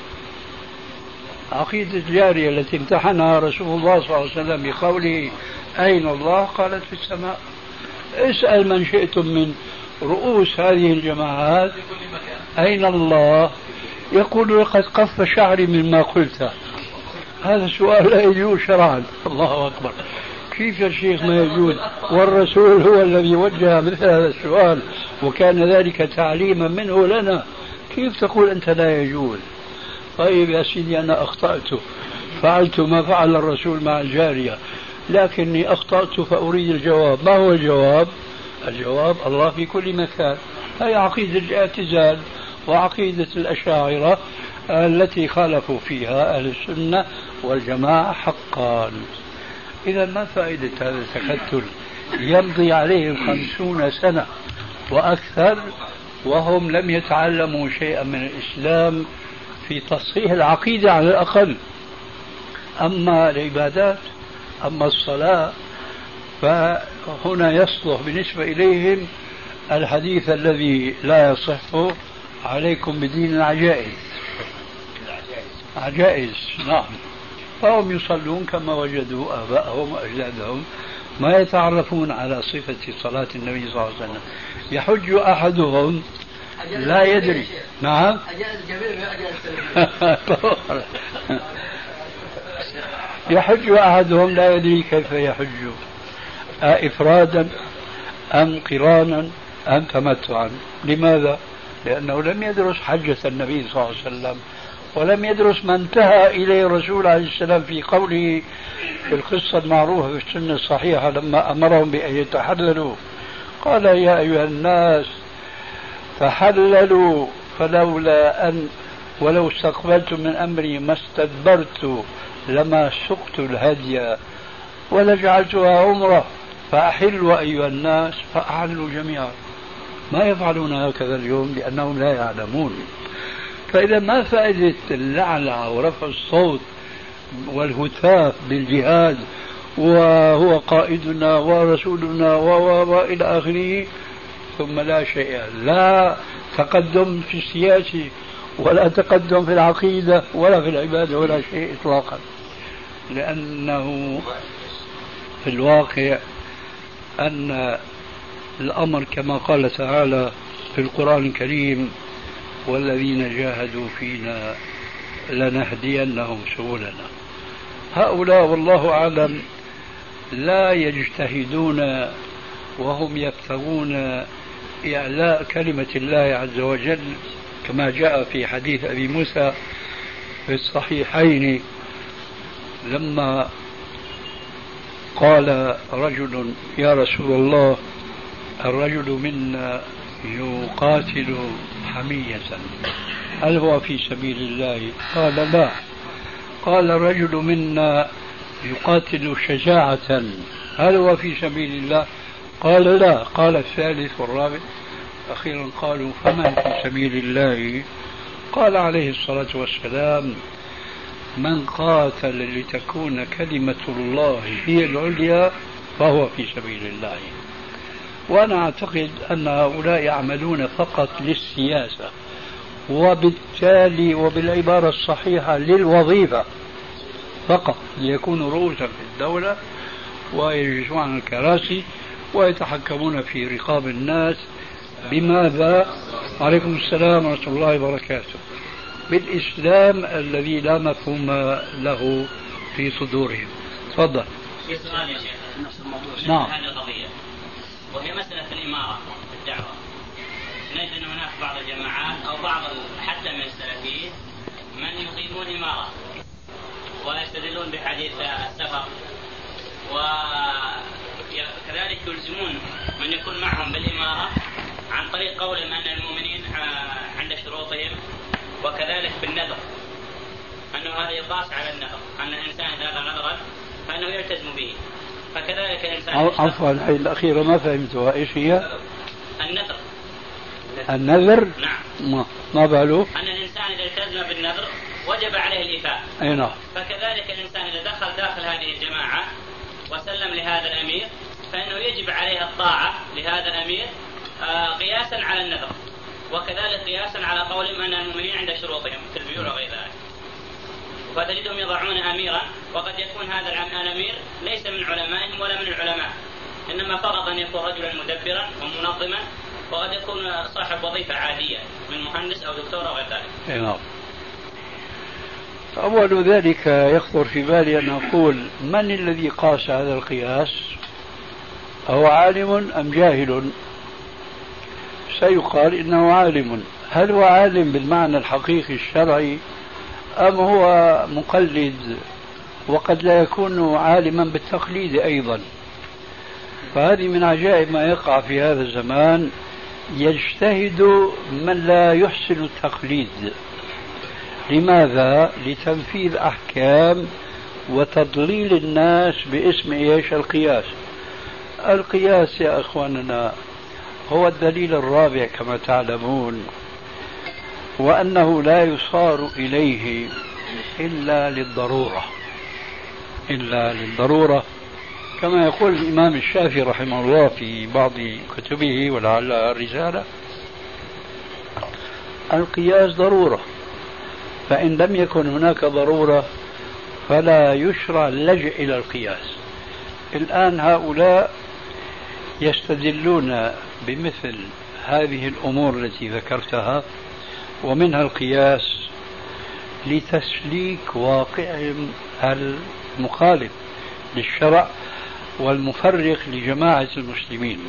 C: عقيدة الجارية التي امتحنها رسول الله صلى الله عليه وسلم بقوله أين الله؟ قالت في السماء. اسأل من شئتم من رؤوس هذه الجماعات أين الله؟ يقول لقد قف شعري مما قلته. هذا السؤال لا يجوز شرعا. الله أكبر، كيف يا شيخ ما يجوز؟ والرسول هو الذي وجه مثل هذا السؤال وكان ذلك تعليما منه لنا، كيف تقول أنت لا يجوز؟ طيب يا سيدي أنا أخطأت، فعلت ما فعل الرسول مع الجارية، لكني أخطأت فأريد الجواب. ما هو الجواب؟ الجواب الله في كل مكان. هي عقيدة الاعتزال وعقيدة الأشاعرة التي خالفوا فيها أهل السنة والجماعة حقا. إذا ما فائدة هذا التكتل؟ يمضي عليهم 50 سنة وأكثر وهم لم يتعلموا شيئا من الإسلام في تصحيح العقيدة على الأقل. أما العبادات، أما الصلاة، فهنا يصلح بالنسبة إليهم الحديث الذي لا يصح عليكم بدين العجائز. عجائز، نعم. فهم يصلون كما وجدوا آباءهم وأجدادهم، ما يتعرفون على صفة صلاة النبي صلى الله عليه وسلم. يحج أحدهم لا يدري. نعم. يحج أحدهم لا يدري كيف يحج، أفرادا أم قرانا أم تمتعا. لماذا؟ لأنه لم يدرس حجة النبي صلى الله عليه وسلم، ولم يدرس ما انتهى إليه الرسول عليه السلام في قوله في القصة المعروفة في السنة الصحيحة لما أمرهم بأن يتحللوا قال يا أيها الناس تحللوا فلولا أن ولو استقبلت من أمري ما استدبرت لما سقت الهدي ولجعلتها عمرة فأحلوا أيها الناس فأحلوا جميعا. ما يفعلون هكذا اليوم لأنهم لا يعلمون. فإذا ما فائدة اللعلع ورفع الصوت والهتاف بالجهاد وهو قائدنا ورسولنا وإلى آخره، ثم لا شيء، لا تقدم في السياسة ولا تقدم في العقيدة ولا في العبادة ولا شيء إطلاقا. لأنه في الواقع أن الأمر كما قال تعالى في القرآن الكريم والذين جاهدوا فينا لنهدينهم سبلنا. هؤلاء والله أعلم لا يجتهدون وهم يبتغون إعلاء كلمة الله عز وجل، كما جاء في حديث أبي موسى في الصحيحين لما قال رجل: يا رسول الله، الرجل منا يقاتل حمية، هل هو في سبيل الله؟ قال: لا. قال: الرجل منا يقاتل شجاعة، هل هو في سبيل الله؟ قال: لا. قال الثالث والرابع أخيرا قالوا: فمن في سبيل الله؟ قال عليه الصلاة والسلام: من قاتل لتكون كلمة الله هي العليا فهو في سبيل الله. وأنا أعتقد أن هؤلاء يعملون فقط للسياسة، وبالتالي وبالعبارة الصحيحة للوظيفة فقط، ليكونوا رؤوسا في الدولة ويجلسون على الكراسي ويتحكمون في رقاب الناس. بماذا؟ عليكم السلام ورحمة الله وبركاته. بالإسلام الذي لا مفهوم له في صدورهم. تفضل.
G: في سؤال يا شيخ نفس الموضوع.
C: نعم.
G: هذه القضية وهي مسألة الإمارة في الدعوة. نجد أن هناك بعض الجماعات أو بعض حتى من السلفيين من يقيمون إمارة ويستدلون بحديث السفر، وكذلك يلزمون من يكون معهم بالإمارة عن طريق قولهم أن المؤمنين عند شروطهم، وكذلك بالنذر أنه هذا يقاس على النذر، أن الإنسان إذا نذرا فإنه يلتزم به، فكذلك الإنسان.
C: عفوا هذه الأخيرة ما فهمتها، إيش هي؟
G: النذر.
C: النذر؟
G: نعم.
C: ما باله؟
G: أن الإنسان إذا التزم بالنذر وجب عليه الإيفاء.
C: أي نعم.
G: فكذلك الإنسان إذا دخل داخل هذه الجماعة وسلم لهذا الأمير فإنه يجب عليه الطاعة لهذا الأمير قياسا على النذر، وكذلك قياسا على قولهم أن المؤمنين عند شروطهم في البيوع وغير ذلك. فتجدهم يضعون أميرا وقد يكون هذا الأمير ليس من علمائهم ولا من العلماء، إنما فقط أن يكون رجلا مدبرا ومنظما، وقد يكون صاحب وظيفة عادية من مهندس أو دكتور أو غير ذلك.
C: نعم. أول ذلك يخطر في بالي أن أقول: من الذي قاس هذا القياس؟ أهو عالم أم جاهل؟ سيقال إنه عالم. هل هو عالم بالمعنى الحقيقي الشرعي أم هو مقلد؟ وقد لا يكون عالما بالتقليد أيضا. فهذه من عجائب ما يقع في هذا الزمان. يجتهد من لا يحسن التقليد. لماذا؟ لتنفيذ أحكام وتضليل الناس باسم إيش؟ القياس. القياس يا أخواننا هو الدليل الرابع كما تعلمون، وأنه لا يصار إليه إلا للضرورة، كما يقول الإمام الشافعي رحمه الله في بعض كتبه ولعل الرسالة: القياس ضرورة، فإن لم يكن هناك ضرورة فلا يشرع اللجأ إلى القياس. الآن هؤلاء يستدلون بمثل هذه الأمور التي ذكرتها ومنها القياس لتسليك واقعهم المخالف للشرع والمفرق لجماعة المسلمين.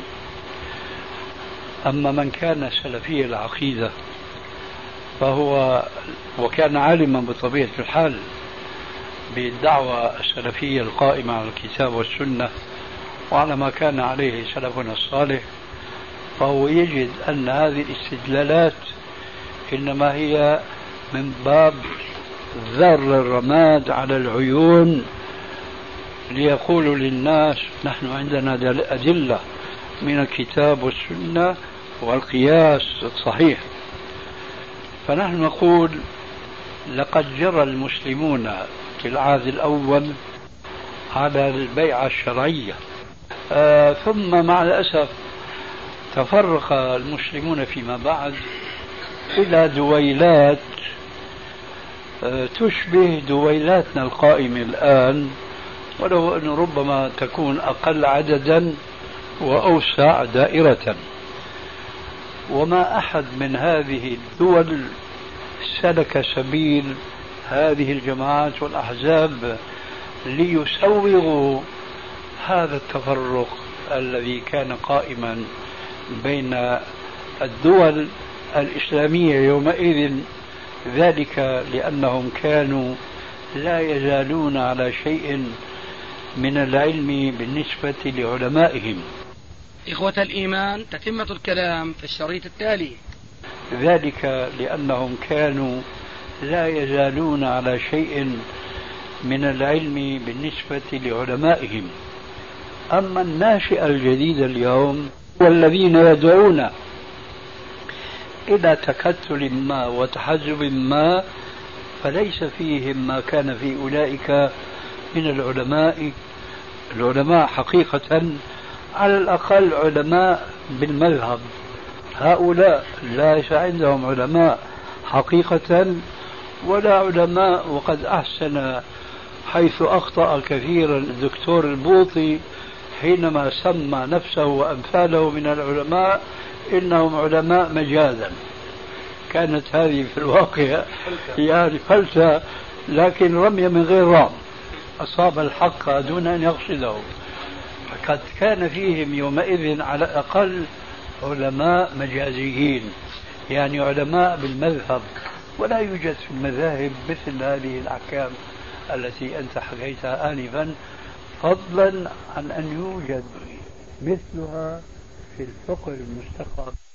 C: أما من كان سلفي العقيدة فهو وكان عالما بطبيعة الحال بالدعوة السلفية القائمة على الكتاب والسنة وعلى ما كان عليه سلفنا الصالح، فهو يجد أن هذه الاستدلالات إنما هي من باب ذر الرماد على العيون، ليقولوا للناس: نحن عندنا أدلة من الكتاب والسنة والقياس الصحيح. فنحن نقول: لقد جرى المسلمون في العهد الأول على البيعة الشرعية، ثم مع الأسف تفرق المسلمون فيما بعد إلى دويلات تشبه دويلاتنا القائمة الآن، ولو أن ربما تكون أقل عددا وأوسع دائرة. وما أحد من هذه الدول سلك سبيل هذه الجماعات والأحزاب ليسوغوا هذا التفرق الذي كان قائما بين الدول الإسلامية يومئذ، ذلك لأنهم كانوا لا يزالون على شيء من العلم بالنسبة لعلمائهم.
B: إخوة الإيمان، تتمة الكلام في الشريط التالي.
C: ذلك لأنهم كانوا لا يزالون على شيء من العلم بالنسبة لعلمائهم. أما الناشئة الجديدة اليوم والذين يدعون إلى تكتل ما وتحزب ما فليس فيهم ما كان في أولئك من العلماء حقيقة، على الأقل علماء بالمذهب. هؤلاء ليس عندهم علماء حقيقة ولا علماء، وقد أحسن حيث أخطأ كثيرا الدكتور البوطي حينما سمى نفسه وأمثاله من العلماء إنهم علماء مجازا. كانت هذه في الواقع يعني فلسة، لكن رمي من غير رام، أصاب الحق دون أن يقصده. قد كان فيهم يومئذ على الأقل علماء مجازيين، يعني علماء بالمذهب، ولا يوجد في المذاهب مثل هذه الأحكام التي أنت حكيتها آنفا، فضلا عن أن يوجد مثلها في الفقه المستقر.